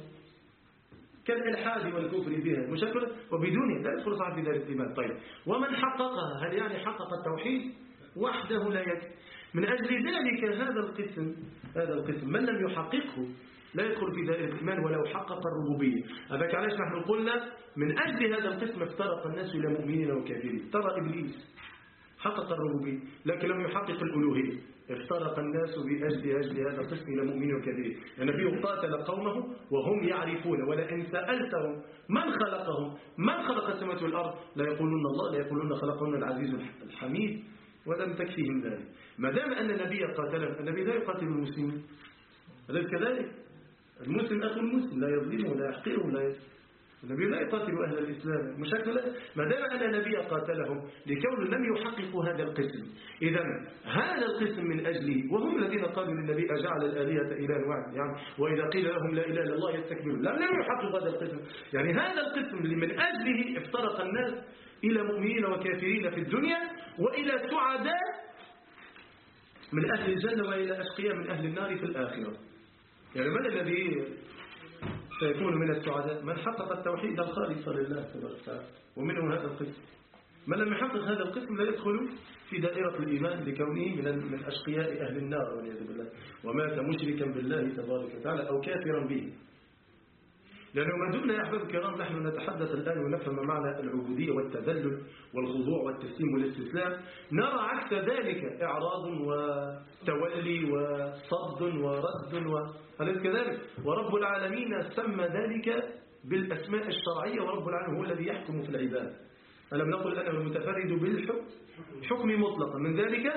كالإلحاد والكفر بها مشكلة، وبدونها لا يدخل صاحب في دائرة الإيمان. طيب، ومن حققها هل يعني حقق التوحيد؟ وحده لا يكفي. من أجل ذلك هذا القسم هذا القسم من لم يحققه لا يدخل في دائرة الإيمان ولو حقق الربوبية. هذاك علاش نحن قلنا من أجل هذا القسم افترق الناس إلى مؤمنين وكافرين. ترى إبليس حقق الربوبية لكن لم يحقق الألوهية، افترق الناس بأجل أجل هذا القسم إلى مؤمنين وكافرين. النبي يعني قاتل قومه وهم يعرفون، ولئن سألتهم من خلقهم من خلق السماوات والأرض لا يقولون الله، لا يقولون خلقهن العزيز الحميد، ولم تكفيهم ذلك. ما دام أن النبي قاتلهم، النبي لا يقاتل المسلمين، أليس كذلك؟ المسلم أخو المسلم، لا يظلمه ولا يحقره ولا يظلم. النبي لا يقاتل أهل الإسلام مشكلة. ما دام أن النبي قاتلهم لكون لم يحققوا هذا القسم، إذا هذا القسم من أجله، وهم الذين قالوا للنبي أجعل الآلهة إله واحد، يعني وإذا قيل لهم لا إله إلا الله يستكبرون، لم يحققوا هذا القسم. يعني هذا القسم اللي من أجله افترق الناس إلى مؤمنين وكافرين في الدنيا، وإلى سعداء من أهل الجنة، وإلى أشقياء من أهل النار في الآخرة. يعني من الذي سيكون من السعداء؟ من حقق التوحيد الخالص لله تبارك وتعالى، ومنه هذا القسم. من لم يحقق هذا القسم لا يدخل في دائرة الإيمان لكونه من من أشقياء أهل النار والعياذ بالله، ومات مشركا بالله تبارك وتعالى أو كافرا به. لأنه ما دمنا يا أحباب الكرام نحن نتحدث الآن ونفهم معنى العبودية والتذلل والخضوع والتسليم والاستسلام، نرى عكس ذلك إعراض وتولي وصد ورد و... أليس كذلك؟ ورب العالمين سمى ذلك بالأسماء الشرعية، ورب العالمين هو الذي يحكم في العباد. ألم نقل أنه المتفرد بالحكم حكم مطلقا، من ذلك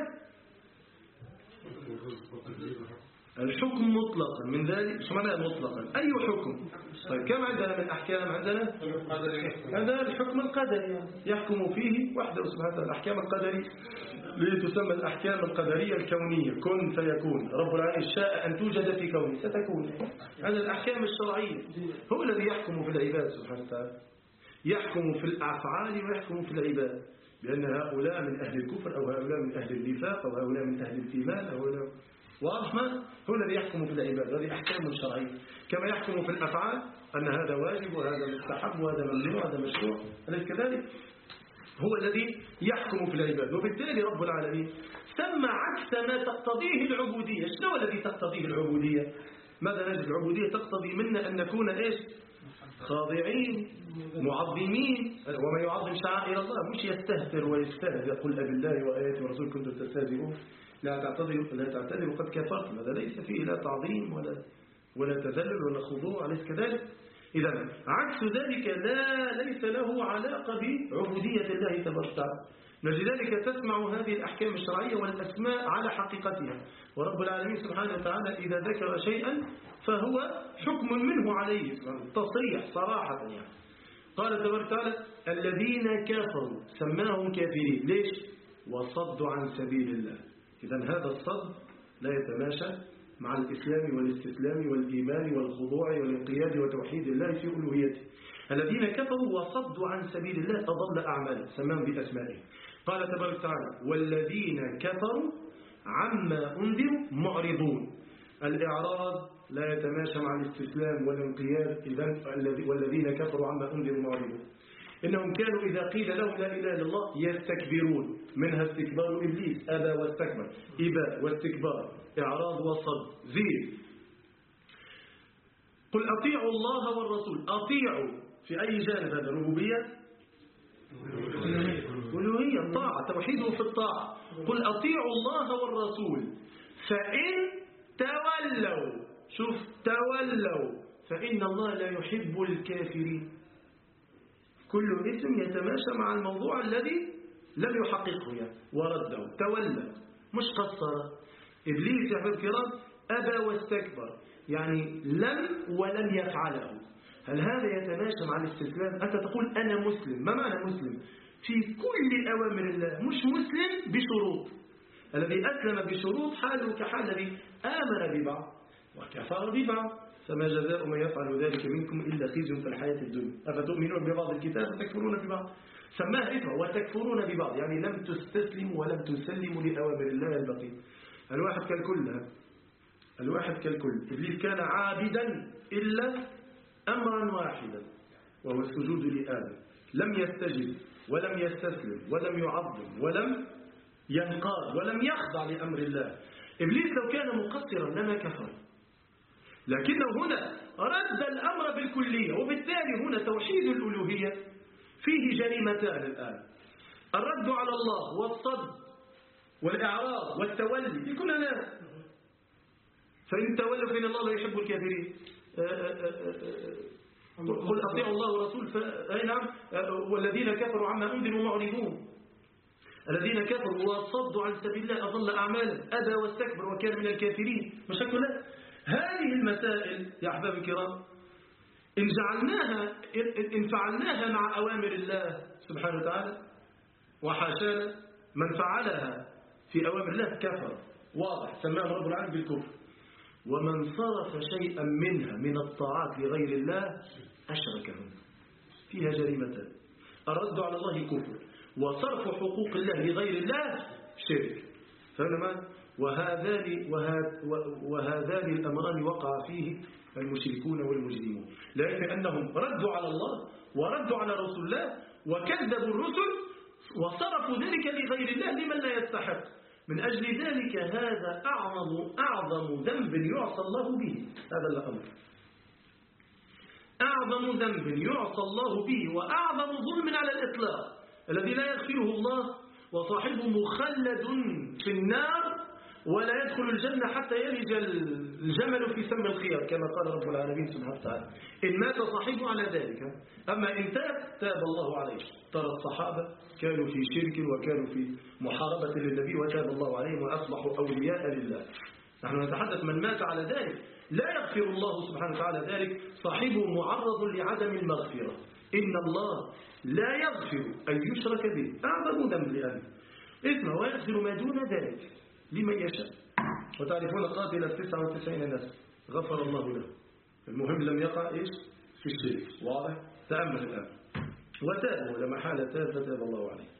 الحكم مطلقا، من ذلك شو معنى مطلقا؟ أي حكم؟ طيب كم عندنا من أحكام؟ عندنا عندنا الحكم القدري يحكم فيه وحده سبحانه وتعالى. الأحكام القدرية لتسمى الأحكام القدرية الكونية، كن فيكون، رب العالمين شاء أن توجد في كونه ستكون. هذا الأحكام الشرعية هو الذي يحكم في العباد سبحانه وتعالى، يحكم في الأفعال ويحكم في العباد، بأن هؤلاء من أهل الكفر أو هؤلاء من أهل النفاق أو هؤلاء من أهل الإيمان أو هؤلاء والرحمن، هو الذي يحكم في العباد. هذه أحكام شرعية. كما يحكم في الأفعال أن هذا واجب وهذا مستحب وهذا ممنوع وهذا مشروع، أليس كذلك؟ هو الذي يحكم في العباد. وبالتالي رب العالمين سمى عكس ما تقتضيه العبودية. شنو الذي تقتضيه العبودية؟ ماذا نجد؟ العبودية تقتضي منا أن نكون إيش؟ خاضعين معظمين. وما يعظم شعائر الله مش يستهتر ويستهزئ، قل أبالله وآياته ورسوله كنتم تستهزئون لا تعتذروا لا تعتذروا قد كفرتم. هذا ليس فيه لا تعظيم ولا ولا تذلل ولا خضوع، أليس كذلك؟ إذا عكس ذلك لا ليس له علاقة بعبودية الله تبارك وتعالى. لذلك تسمع هذه الأحكام الشرعية والأسماء على حقيقتها، ورب العالمين سبحانه وتعالى إذا ذكر شيئا فهو حكم منه عليه تصريح صراحة. يعني قال تبارك وتعالى الذين كفروا سماهم كافرين، ليش؟ وصدوا عن سبيل الله. إذا هذا الصد لا يتماشى مع الإسلام والاستسلام والإيمان والخضوع والانقياد وتوحيد الله في ألوهيته. الذين كفروا وصدوا عن سبيل الله أضل أعمالهم، سماهم بأسمائهم. قال تبارك وتعالى والذين كفروا عما أنذروا معرضون. الإعراض لا يتماشى مع الاستسلام والانقياد. إذن والذين كفروا عما أنذروا معرضون. إنهم كانوا إذا قيل لهم لا إله إلا الله يستكبرون، منها استكبار إبليس أبى واستكبر، إباء واستكبار، إعراض وصد، زيد. قل أطيعوا الله والرسول. أطيعوا في أي جانب هذا؟ الربوبية، ألوهية، الطاعة، توحيده في الطاعة. قل أطيعوا الله والرسول فإن تولوا، شوف تولوا، فإن الله لا يحب الكافرين. كل اسم يتماشى مع الموضوع الذي لم يحققه يعني. ورده تولى، مش قصر. إبليس يا أحباب الكرام أبى واستكبر، يعني لم ولم يفعله. هل هذا يتماشى مع الاستسلام؟ أنت تقول أنا مسلم، ما معنى مسلم؟ في كل أوامر الله، مش مسلم بشروط. الذي أسلم بشروط حاله كحال الذي آمن ببعض وكفر ببعض، فما جزاء من يفعل ذلك منكم إلا خزي في الحياة الدنيا أفتؤمنون ببعض الكتاب وتكفرون ببعض. سماها إثم وتكفرون ببعض، يعني لم تستسلموا ولم تسلموا لأوامر الله البقية. الواحد كالكل، الواحد كالكل. إبليس كان عابدا إلا أمرا واحدا وهو السجود لآدم، لم يستجب ولم يستسلم ولم يعظم ولم ينقاد ولم يخضع لأمر الله. إبليس لو كان مقصرا لما كفر، لكنه هنا رد الأمر بالكلية، وبالتالي هنا توحيد الألوهية فيه جريمتان الآن: الرد على الله والصد والإعراض والتولي لكل الناس. فإن تولوا فإن الله لا يحب الكافرين. قل أطيعوا الله ورسول أي نعم. والذين كفروا عما أنذروا معرضون. الذين كفروا وصدوا عن سبيل الله أضل أعمالا أبى واستكبر وكان من الكافرين. مش هكذا؟ هذه المسائل يا أحباب الكرام إن جعلناها إن فعلناها مع أوامر الله سبحانه وتعالى، وحاشانا من فعلها في أوامر الله كفر واضح، سماه رب العالمين بالكفر. ومن صرف شيئا منها من الطاعات لغير الله أشركهم، فيها جريمتان: الرد على الله كفر، وصرف حقوق الله لغير الله شرك. فهنا وهذان وهذان الأمران وقع فيه المشركون والمجرمون، لأنهم ردوا على الله وردوا على رسول الله وكذبوا الرسل وصرفوا ذلك لغير الله لمن لا يستحق. من أجل ذلك هذا أعظم أعظم ذنب يعصى الله به. هذا الأمر أعظم ذنب يعصى الله به وأعظم ظلم على الإطلاق الذي لا يغفره الله، وصاحبه مخلد في النار ولا يدخل الجنة حتى يلج الجمل في سم الخياط كما قال رب العالمين سبحانه وتعالى: إن مات صاحبه على ذلك. أما إن تاب تاب الله عليه. ترى الصحابة كانوا في شرك وكانوا في محاربة للنبي وتاب الله عليهم وأصبحوا أولياء لله. نحن نتحدث من مات على ذلك لا يغفر الله سبحانه وتعالى ذلك، صاحبه معرض لعدم المغفرة. إن الله لا يغفر أن يشرك به، أعظم ذنب لأنه إثم، ويغفر ما دون ذلك لمن يشاء. وتعرفون قاتل التسعة وتسعين نفس غفر الله له. المهم لم يقع إيش في الشرك. واضح؟ تأمل الآن. وتابوا لما حال تاب فتاب الله عليه.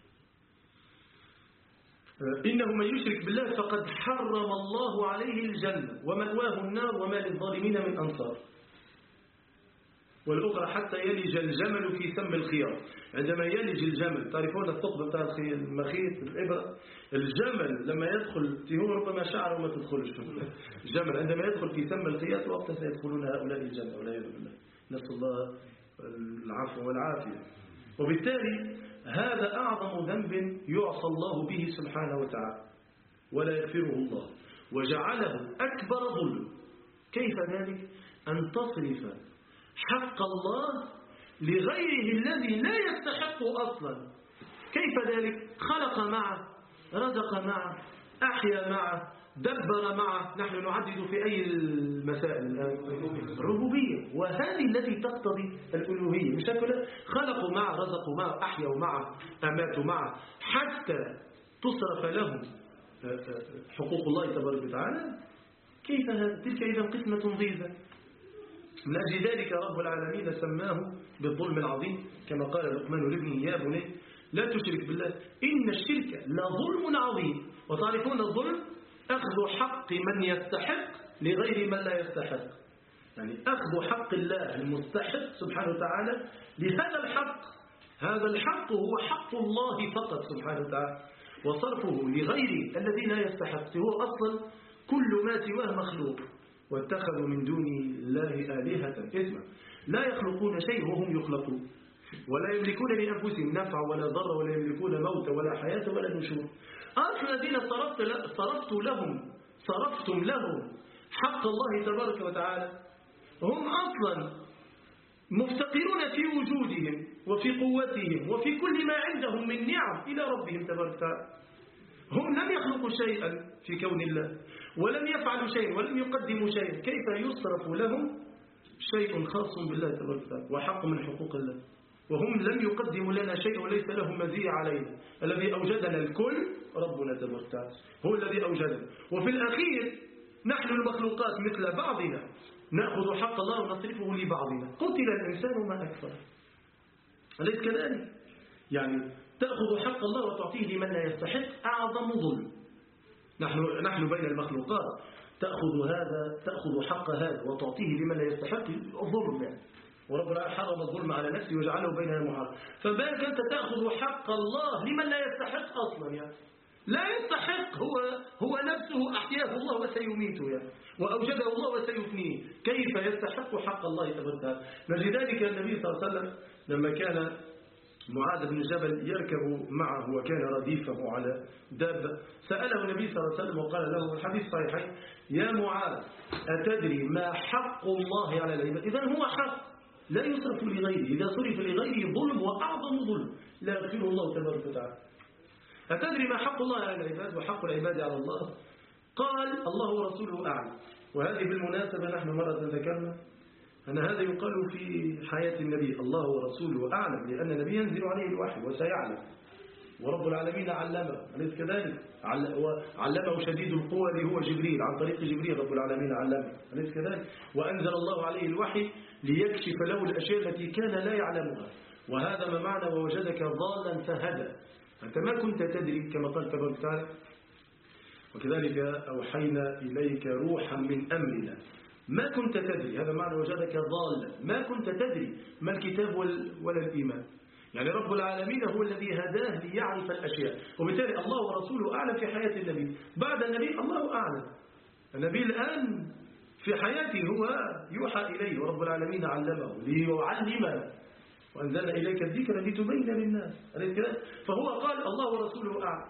إنه من يشرك بالله فقد حرم الله عليه الجنة ومأواه النار وما للظالمين من أنصار. والأخرى حتى يلج الجمل في سم الخياط. عندما يلج الجمل، تعرفون الثقب بتاع المخيط الإبرة، الجمل لما يدخل هو ربما شعر وما تدخلش الجمل عندما يدخل في سم الخياط وقتها سيدخلون هؤلاء الجنة والعياذ بالله، نسأل الله العفو والعافية. وبالتالي هذا أعظم ذنب يعصى الله به سبحانه وتعالى ولا يغفره الله، وجعله أكبر ظلم. كيف ذلك؟ أن تصرف حق الله لغيره الذي لا يستحق أصلا. كيف ذلك؟ خلق معه، رزق معه، أحيا معه، دبر معه. نحن نعدد في أي المسائل الربوبية، وهذه التي تقتضي الألوهية. مش هكذا؟ خلقوا معه، رزقوا معه، أحيوا معه، أماتوا معه، حتى تصرف لهم حقوق الله تبارك وتعالى. كيف هذا؟ تلك إذا قسمة ضيزة. من أجل ذلك رب العالمين سماه بالظلم العظيم، كما قال لقمان لابنه: يا بني لا تشرك بالله إن الشرك لظلم عظيم. وتعرفون الظلم أخذ حق من يستحق لغير من لا يستحق، يعني أخذ حق الله المستحق سبحانه وتعالى لهذا الحق. هذا الحق هو حق الله فقط سبحانه وتعالى، وصرفه لغير الذي لا يستحق. هو أصلا كل ما سواه مخلوق، واتخذوا من دون الله آلهة. اسمع، لا يخلقون شيء وهم يخلقون، ولا يملكون لأنفسهم نفع ولا ضر، ولا يملكون موت ولا حياة ولا نشور. أصل الذين صرفت صرفت لهم صرفتم لهم حق الله تبارك وتعالى هم أصلا مفتقرون في وجودهم وفي قوتهم وفي كل ما عندهم من نعم إلى ربهم تبارك وتعالى. هم لم يخلقوا شيئا في كون الله، ولم يفعلوا شيئا، ولم يقدموا شيئا. كيف يصرف لهم شيء خاص بالله تبارك وتعالى وحق من حقوق الله، وهم لم يقدموا لنا شيء وليس لهم مزية علينا؟ الذي أوجدنا الكل ربنا تبارك وتعالى، هو الذي أوجدنا. وفي الأخير نحن المخلوقات مثل بعضنا نأخذ حق الله ونصرفه لبعضنا. قتل الإنسان ما أكفره، أليس كذلك؟ يعني تأخذ حق الله وتعطيه لمن لا يستحق، أعظم ظلم. نحن نحن بين المخلوقات تأخذ هذا تأخذ حق هذا وتعطيه لمن لا يستحق، ظلم يعني. وربنا حرم الظلم على نفسه وجعله بيننا محرم، فبالك أنت تأخذ حق الله لمن لا يستحق أصلا يعني. لا يستحق، هو هو نفسه أحياه الله وسيميته يعني، وأوجده الله وسيفنيه. كيف يستحق حق الله تبارك وتعالى؟ لذلك النبي صلى الله عليه وسلم لما كان معاذ بن جبل يركب معه وكان رديفه على دابة، سأله النبي صلى الله عليه وسلم وقال له الحديث صحيحين: يا معاذ أتدري ما حق الله على العباد؟ إذن هو حق لا يصرف لغيره، إذا صرف لغيره ظلم وأعظم ظلم لا يغفره الله تبارك وتعالى. أتدري ما حق الله على العباد وحق العباد على الله؟ قال: الله ورسوله أعلم. وهذه بالمناسبة نحن مرة ذكرنا أن هذا يقال في حياة النبي، الله ورسوله أعلم، لأن النبي ينزل عليه الوحي وسيعلم، ورب العالمين علمه، أليس كذلك؟ علمه شديد القوى اللي هو جبريل، عن طريق جبريل رب العالمين علمه، أليس كذلك؟ وأنزل الله عليه الوحي ليكشف له الأشياء التي كان لا يعلمها. وهذا ما معنى ووجدك ضالا فهدى. أنت ما كنت تدري كما قال تبارك وتعالى: وكذلك أوحينا إليك روحا من أمرنا ما كنت تدري. هذا معنى وجدك ضالا، ما كنت تدري ما الكتاب ولا الإيمان. يعني رب العالمين هو الذي هداه ليعرف الأشياء، وبالتالي الله ورسوله أعلم في حياة النبي. بعد النبي الله أعلم. النبي الآن في حياته هو يوحى إليه، ورب العالمين علمه ليعلمه، وأنزلنا إليك الذكر لتبين للناس، فهو قال الله ورسوله أعلم.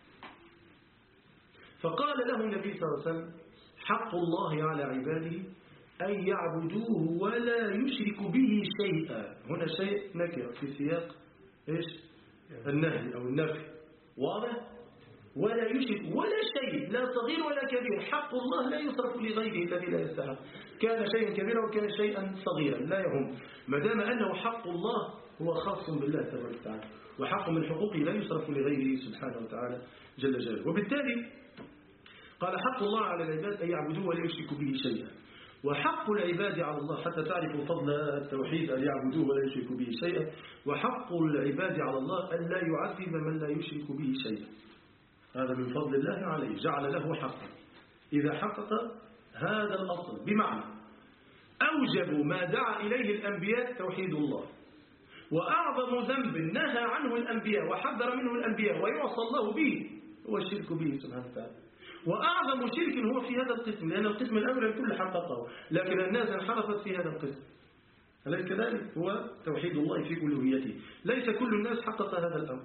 فقال له النبي صلى الله عليه وسلم: حق الله على عباده أن يعبدوه ولا يشرك به شيئا. هنا شيء نكر في سياق إيش؟ النهي أو النفي، واضح؟ ولا يشرك ولا شيء، لا صغير ولا كبير. حق الله لا يصرف لغيره الذي لا يستحق، كان شيئا كبيرا وكان شيئا صغيرا لا يهم، ما دام أنه حق الله هو خاص بالله تبارك وتعالى، وحق من حقوقه لا يصرف لغيره سبحانه وتعالى جل جلاله. وبالتالي قال: حق الله على العباد أن يعبدوه ولا يشركوا به شيئا. وحق العباد على الله، حتى تعرفوا فضل التوحيد، أن يعبدوه ولا يشركوا به شيئا. وحق العباد على الله أن لا يعذب من لا يشرك به شيئا. هذا من فضل الله عليه، جعل له حقا. إذا حقق هذا الأصل، بمعنى أوجبوا ما دعا إليه الأنبياء توحيد الله، وأعظم ذنب نهى عنه الأنبياء وحذر منه الأنبياء ويعصى الله به هو الشرك به سبحانه وتعالى. وأعظم شرك هو في هذا القسم، لأن القسم الأول الكل حققه، لكن الناس انحرفت في هذا القسم. أليس كذلك؟ هو توحيد الله في ألوهيته. ليس كل الناس حقق هذا الأمر،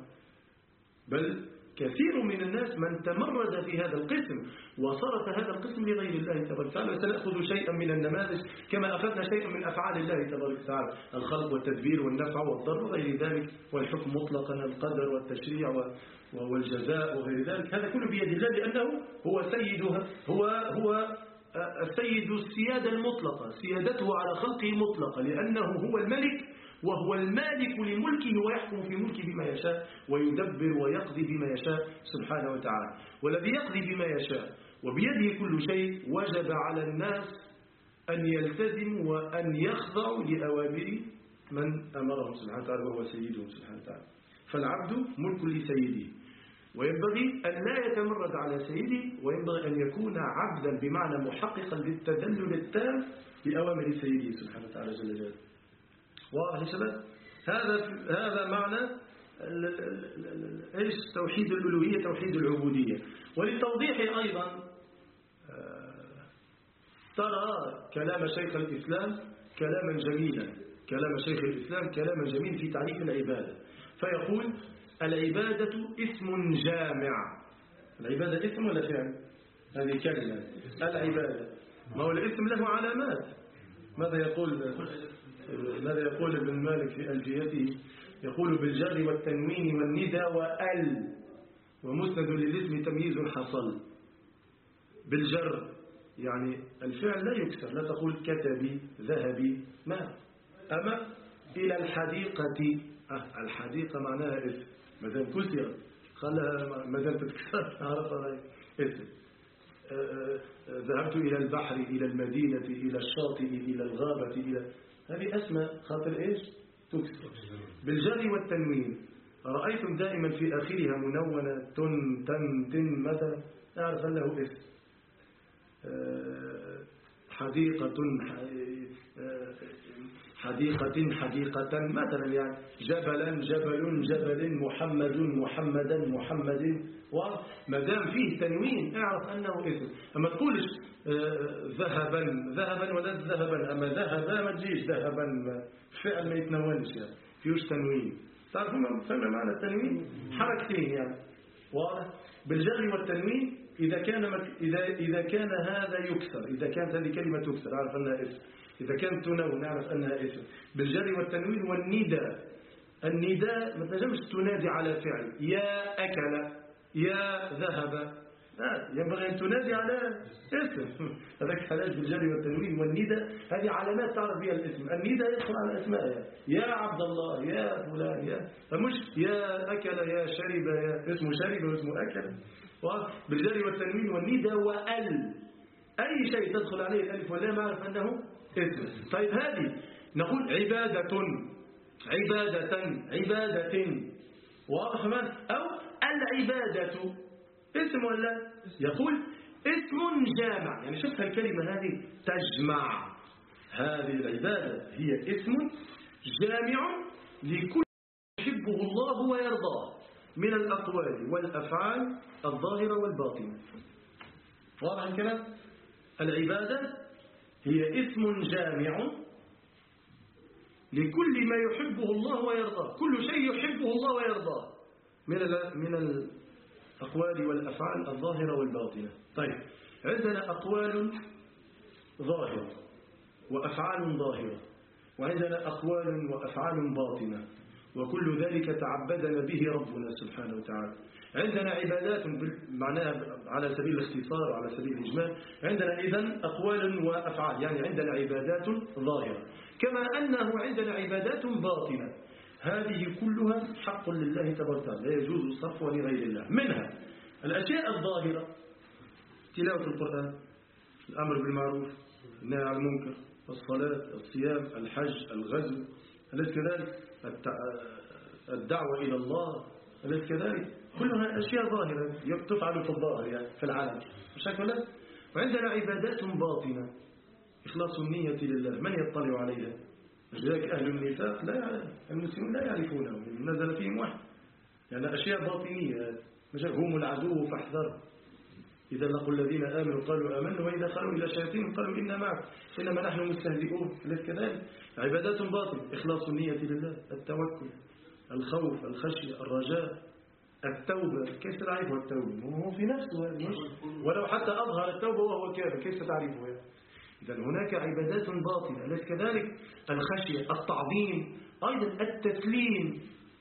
بل كثير من الناس من تمرد في هذا القسم وصرف هذا القسم لغير الله تبارك وتعالى. وسنأخذ شيئا من النماذج كما أخذنا شيئا من أفعال الله تبارك وتعالى، الخلق والتدبير والنفع والضر وغير ذلك، والحكم مطلقا، القدر والتشريع والجزاء وغير ذلك. هذا كله بيد الله، لأنه هو سيدها، هو هو السيد السيادة المطلقة، سيادته على خلقه مطلقة، لأنه هو الملك وهو المالك لملكه، ويحكم في ملكه بما يشاء، ويدبر ويقضي بما يشاء سبحانه وتعالى. والذي يقضي بما يشاء وبيده كل شيء، وجب على الناس أن يلتزموا وأن يخضعوا لأوامر من أمرهم سبحانه وتعالى، وهو سيدهم سبحانه وتعالى. فالعبد ملك لسيده، وينبغي أن لا يتمرد على سيده، وينبغي أن يكون عبدا بمعنى محققا للتذلل التام لأوامر سيده سبحانه وتعالى جل جلاله. واضح يا شباب؟ هذا هذا معنى ايش؟ توحيد الألوهية، توحيد العبودية. وللتوضيح أيضا ترى كلام شيخ الإسلام كلاما جميلا، كلام شيخ الإسلام كلاما جميلا في تعريف العبادة، فيقول العبادة اسم جامع. العبادة اسم ولا فعل؟ هذه كلمة العبادة، ما هو الاسم له علامات. ماذا يقول ماذا يقول ابن مالك في ألفيته؟ يقول بالجر والتنوين والندى وال ومسند للاسم تمييز حصل. بالجر يعني الفعل لا يكسر، لا تقول كتبي ذهبي ما. أما إلى الحديقة، أه الحديقة معناها اسم، ما دام كسر خلها، ما دام تتكسر عرفها اسم. ذهبت إلى البحر، إلى المدينة، إلى الشاطئ، إلى الغابة، إلى هذه أسماء خاطر إيش تكسر. بالجر والتنوين رأيتم دائما في آخرها منونة تن تن تن مثلا، أعرف أنه اسم. حديقة حديقة حديقة مثلا، يعني جبلا جبل جبل، محمد محمدا محمد، وما دام فيه تنوين اعرف أنه اسم. أما تقولش ذهبا ذهبا ولا ذهبا، أما ذهبا ما تجيش ذهبا، فعل ما يتنونش يعني فيهوش تنوين. تعرفون فهمنا معنى التنوين؟ حركتين يعني واضح. بالجر والتنوين إذا كان إذا إذا كان هذا يكسر، إذا كانت هذه كلمة تكسر أعرف أنها اسم، إذا كانت تنون نعرف أنها اسم. بالجر والتنوين والنداء، النداء ما تنجمش تنادي على فعل، يا أكل يا ذهب، لا ينبغي أن تنادي على اسم. هذاك علاج بالجر والتنوين والنداء، هذه علامات تعرف بها الاسم. النداء يدخل على أسماء، يا عبد الله يا فلان، يا مش يا أكل يا شرب، يا اسمه شرب واسمه أكل. بالجر والتنوين والنداء وال، أي شيء تدخل عليه الألف واللام أعرف أنه اسم. طيب هذه نقول عبادة عبادة عبادة، واضح من؟ أو العبادة اسم ولا؟ يقول اسم جامع، يعني شوف الكلمة هذه تجمع. هذه العبادة هي اسم جامع لكل يحبه الله ويرضاه من الأقوال والأفعال الظاهرة والباطنة. واضح الكلام؟ العبادة هي اسم جامع لكل ما يحبه الله ويرضاه، كل شيء يحبه الله ويرضاه من من الأقوال والأفعال الظاهرة والباطنة. طيب عندنا أقوال ظاهرة وأفعال ظاهرة، وعندنا أقوال وأفعال باطنة، وكل ذلك تعبدنا به ربنا سبحانه وتعالى. عندنا عبادات معناها على سبيل الاختصار وعلى سبيل الإجمال، عندنا إذن أقوال وأفعال، يعني عندنا عبادات ظاهرة كما أنه عندنا عبادات باطنة. هذه كلها حق لله تبارك وتعالى، لا يجوز صرفها لغير الله. منها الأشياء الظاهرة، تلاوة القرآن، الأمر بالمعروف، النهي عن المنكر، الصلاة، الصيام، الحج، الغزو، أليس كذلك؟ الدعوة إلى الله، أليس كذلك؟ كلها أشياء ظاهرة تفعل في الظاهر يعني في العالم، مش هكذا؟ وعندنا عبادات باطنة، إخلاص النية لله، من يطلع عليها؟ لذلك أهل النفاق لا يعلم. المسلمون لا يعرفونه، نزل فيهم وحي، يعني أشياء باطنية، هم العدو فاحذر. إذا لقوا الذين آمنوا قالوا آمنوا، وإذا خلوا إلى شياطين قالوا إنا معكم إنما نحن مستهزئون، أليس كذلك؟ عبادات باطنة، إخلاص النية لله، التوكل، الخوف، الخشية، الرجاء، التوبة. كيف تعرفه التوبة؟ هو في نفسه، ولو حتى أظهر التوبة وهو كافر كيف تعرفه يعني؟ إذن هناك عبادات باطنة، أليس كذلك؟ الخشية، التعظيم، أيضا التسليم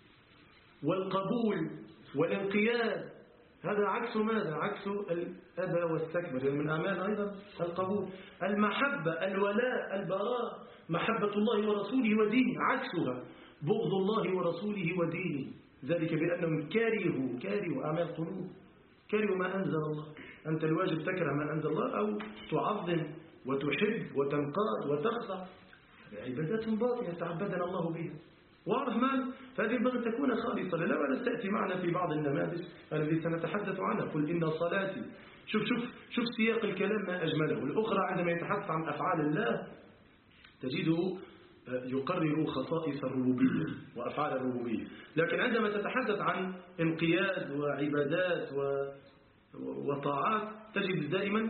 والقبول والانقياد. هذا عكس ماذا؟ عكس الأبى والتكبر، من أعمال أيضا القبول. المحبة، الولاء، البراء، محبة الله ورسوله ودينه، عكسها بغض الله ورسوله ودينه، ذلك بأنهم كارهوا كارهوا أعمال القلوب، كارهوا ما أنزل الله. أنت الواجب تكره ما أنزل الله، أو تعظم وتحب وتنقاد وتخضع. عبادات باطنة تعبدنا الله بها. واضح مال؟ فهذه ينبغي أن تكون خالصة لله، ولا تأتي معنا في بعض النماذج التي سنتحدث عنها. قل إن صلاتي، شوف شوف شوف سياق الكلام ما أجمله. الأخرى عندما يتحدث عن أفعال الله تجده يقرر خصائص الربوبية وأفعال الربوبية، لكن عندما تتحدث عن انقياد وعبادات وطاعات تجد دائما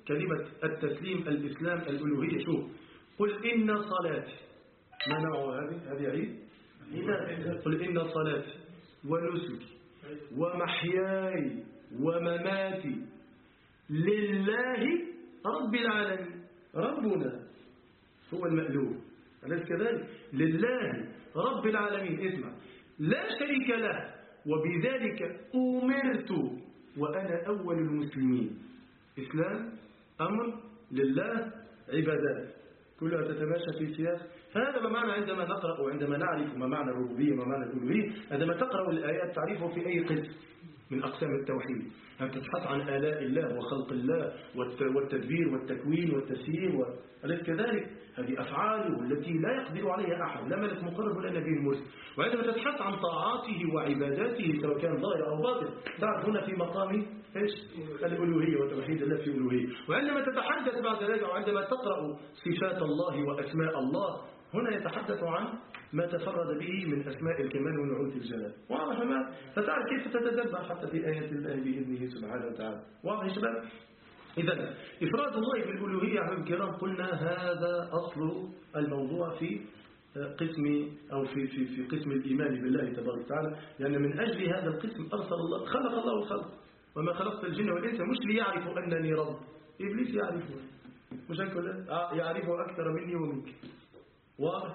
كلمة التسليم الإسلام الألوهية. شوف، قل إن صلاتي، ما نوع هذه؟ هذه عيد؟ قل إن صلاتي ونسكي ومحياي ومماتي لله رب العالمين. ربنا هو المألوه، أليس كذلك؟ لله رب العالمين. اسمع، لا شريك له، وبذلك أمرت وأنا أول المسلمين. إسلام، أمر، لله، عبادات، كلها تتماشى في سياق. هذا ما معنى عندما نقرأ وعندما نعرف ما معنى الربوبية وما معنى الألوهية. عندما تقرأ الآيات تعرفه في أي قسم من أقسام التوحيد. أن تبحث عن آلاء الله وخلق الله والتدبير والتكوين والتسيير، أليس كذلك؟ هذه أفعاله التي لا يقدر عليها أحد، لا ملك مقرب ولا نبي مرسل. وعندما تبحث عن طاعاته وعباداته سواء كان ظاهر أو باطن، تعرف هنا في مقام إيش؟ الألوهية وتوحيد الله في الألوهية. وعندما تتحدث بعد ذلك أو عندما تقرأ صفات الله وأسماء الله، هنا يتحدث عن ما تفرد به من أسماء الكمال ونعوت الجلال. واضح ما؟ فتعرف كيف تتدبر حتى في آيات الله بإذنه سبحانه وتعالى. واضح يا شباب؟ إذن إفراد الله بالألوهية يا أحباب الكرام، قلنا هذا أصل الموضوع في قسم أو في في في قسم الإيمان بالله تبارك وتعالى. لأن من أجل هذا القسم أرسل الله، خلق الله الخلق، وما خلقت الجن والإنس مش ليعرفوا أنني رب. إبليس يعرفه، مش هيك ولا؟ يعرفه أكثر مني ومنك. واضح؟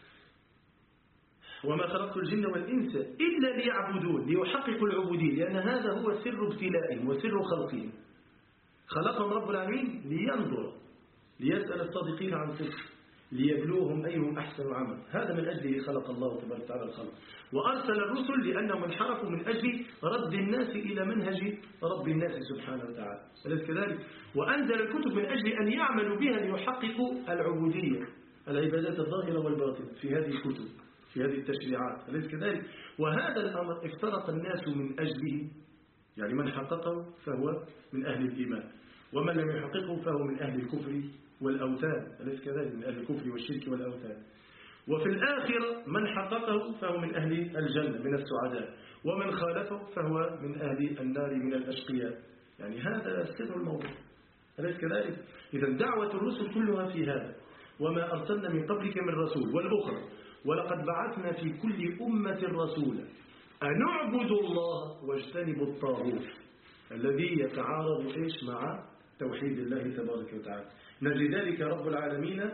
وما خلقت الجن والإنس إلا ليعبدون، ليحققوا العبودية، لأن هذا هو سر ابتلائهم وسر خلقهم. خلقهم رب العالمين لينظر، ليسأل الصادقين عن صدق، ليبلوهم أيهم أحسن عمل. هذا من أجله خلق الله تبارك وتعالى الخلق. وأرسل الرسل لأنهم انحرفوا من أجل رد الناس إلى منهج رب الناس سبحانه وتعالى، أليس كذلك؟ وأنزل الكتب من أجل أن يعملوا بها ليحققوا العبودية، العبادات الظاهرة والباطنة في هذه الكتب، في هذه التشريعات، أليس كذلك؟ وهذا الأمر افترق الناس من أجله، يعني من حققه فهو من أهل الإيمان، ومن لم يحققه فهو من أهل الكفر والأوثان، أليس كذلك؟ من أهل الكفر والشرك والأوثان. وفي الآخرة من حققه فهو من أهل الجنة من السعداء، ومن خالفه فهو من أهل النار من الأشقياء. يعني هذا سر الموضوع، أليس كذلك؟ إذا دعوة الرسل كلها في هذا. وما أرسلنا من قبلك من رسول، والأخرى ولقد بعثنا في كل أمة رسولا أن اعبدوا الله واجتنبوا الطاغوت الذي يتعارض إيش مع توحيد الله تبارك وتعالى. نجد ذلك رب العالمين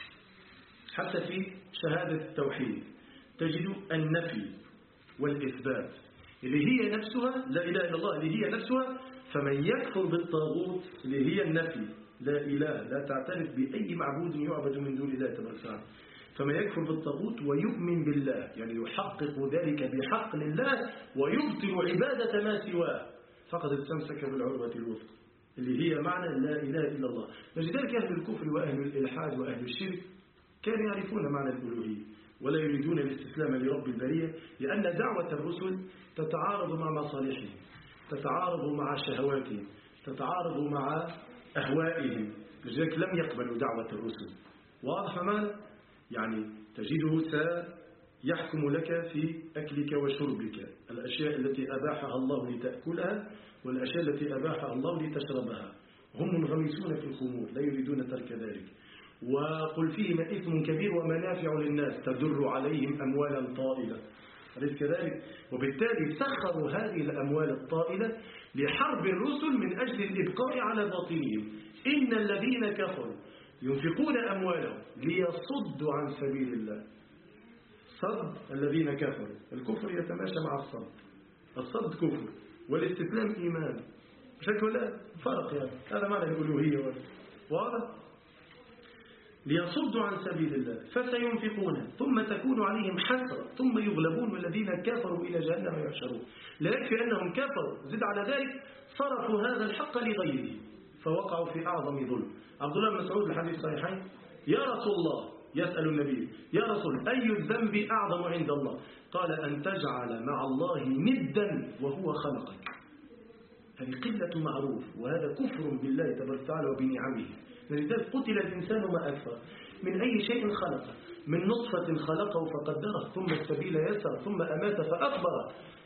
حتى في شهادة التوحيد تجد النفي والإثبات اللي هي نفسها لا إله إلا الله، اللي هي نفسها. فمن يكفر بالطاغوت اللي هي النفي، لا إله، لا تعترف بأي معبود يعبد من دون الله تبارك وتعالى. فمن يكفر بالطاغوت ويؤمن بالله، يعني يحقق ذلك بحق لله ويبطل عبادة ما سواه، فقد استمسك بالعروة الوثقى اللي هي معنى لا إله إلا الله. لذلك أهل الكفر وأهل الإلحاد وأهل الشرك كانوا يعرفون معنى الألوهية ولا يريدون الاستسلام لرب البرية، لأن دعوة الرسل تتعارض مع مصالحهم، تتعارض مع شهواتهم، تتعارض مع أهوائهم. لذلك لم يقبلوا دعوة الرسل. واضح ماذا؟ يعني تجده سيحكم لك في أكلك وشربك، الأشياء التي أباحها الله لتأكلها والأشياء التي أباحها الله لتشربها. هم منغمسون في الخمور لا يريدون ترك ذلك. وقل فيهما إثم كبير ومنافع للناس تدر عليهم أموالا طائلة، أليس كذلك؟ وبالتالي سخروا هذه الأموال الطائلة لحرب الرسل من أجل الإبقاء على باطنهم. إن الذين كفروا ينفقون أموالهم ليصدوا عن سبيل الله. صد الذين كفروا، الكفر يتماشى مع الصد، الصد كفر والاستسلام إيمان، شكل لا فرق. يعني هذا معنى الألوهية. واضح؟ ليصدوا عن سبيل الله فسينفقون ثم تكون عليهم حسرة ثم يغلبون والذين كفروا إلى جهنم يحشرون. لا يكفي أنهم كفروا، زد على ذلك صرفوا هذا الحق لغيره فوقعوا في أعظم ظلم. عبد الله بن مسعود الحديث الصحيحين: يا رسول الله، يسأل النبي: يا رسول أي الذنب أعظم عند الله؟ قال: أن تجعل مع الله ندا وهو خلقك. هذه قلة معروف، وهذا كفر بالله تبارك وتعالى وبنعمه. لذلك قتل الإنسان ما أكثر، من أي شيء خلقه، من نطفة خلقه فقدره ثم السبيل يسر ثم أمات فأكبر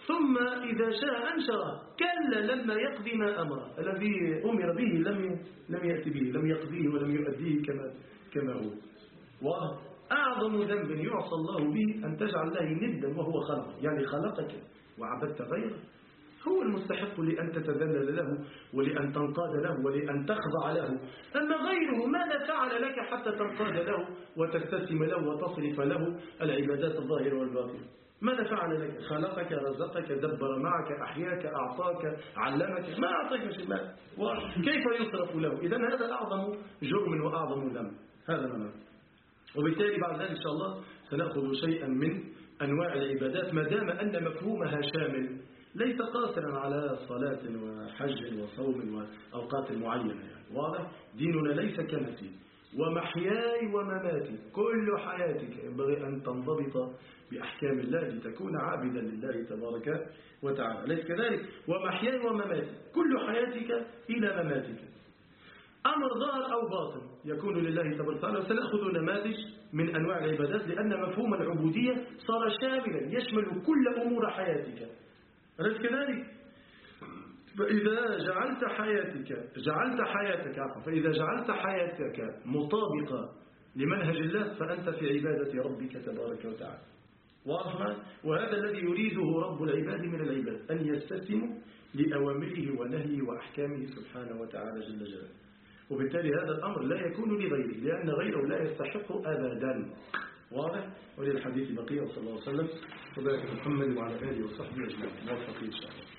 ثم إذا شاء أنشره. كلا لما يقضي ما أمر. الذي أمر به لم لم يأتي به، لم يقضيه ولم يؤديه كما كما هو. وأعظم ذنب يعصى الله به أن تجعل الله ندا وهو خلقك، يعني خلقك وعبدت غيره. هو المستحق لأن تتذلل له ولأن تنقاد له ولأن تخضع له. أما غيره ماذا فعل لك حتى تنقاد له وتستسلم له وتصرف له العبادات الظاهرة والباطنة؟ ماذا فعل لك؟ خلقك، رزقك، دبر معك، أحياك، أعطاك، علمك، ما أعطيك شيء. وكيف يصرف له؟ إذن هذا أعظم جرم وأعظم ذنب. هذا ما. وبالتالي بعد ذلك إن شاء الله سنأخذ شيئا من أنواع العبادات ما دام أن مفهومها شامل، ليس قاصرا على صلاة وحج وصوم وأوقات معينة. يعني واضح؟ ديننا ليس كنفسي. ومحياي ومماتي، كل حياتك ينبغي أن تنضبط بأحكام الله لتكون عابدا لله تبارك وتعالى. ليس كذلك؟ ومحياي ومماتي، كل حياتك إلى مماتك، أمر ظاهر أو باطن يكون لله تبارك وتعالى. وسنأخذ نماذج من أنواع العبادات لأن مفهوم العبودية صار شاملا يشمل كل أمور حياتك. أليس كذلك؟ فإذا جعلت حياتك جعلت حياتك فإذا جعلت حياتك مطابقة لمنهج الله فأنت في عبادة ربك تبارك وتعالى. واضح؟ وهذا الذي يريده رب العباد من العباد، أن يستسلموا لأوامره ونهيه وأحكامه سبحانه وتعالى جل جلاله. وبالتالي هذا الأمر لا يكون لغيره، لأن غيره لا يستحق أبدا. واضح؟ وللحديث بقية صلى الله عليه وسلم وبارك محمد وعلى آله وصحبه أجمعين. موفقين إن شاء الله.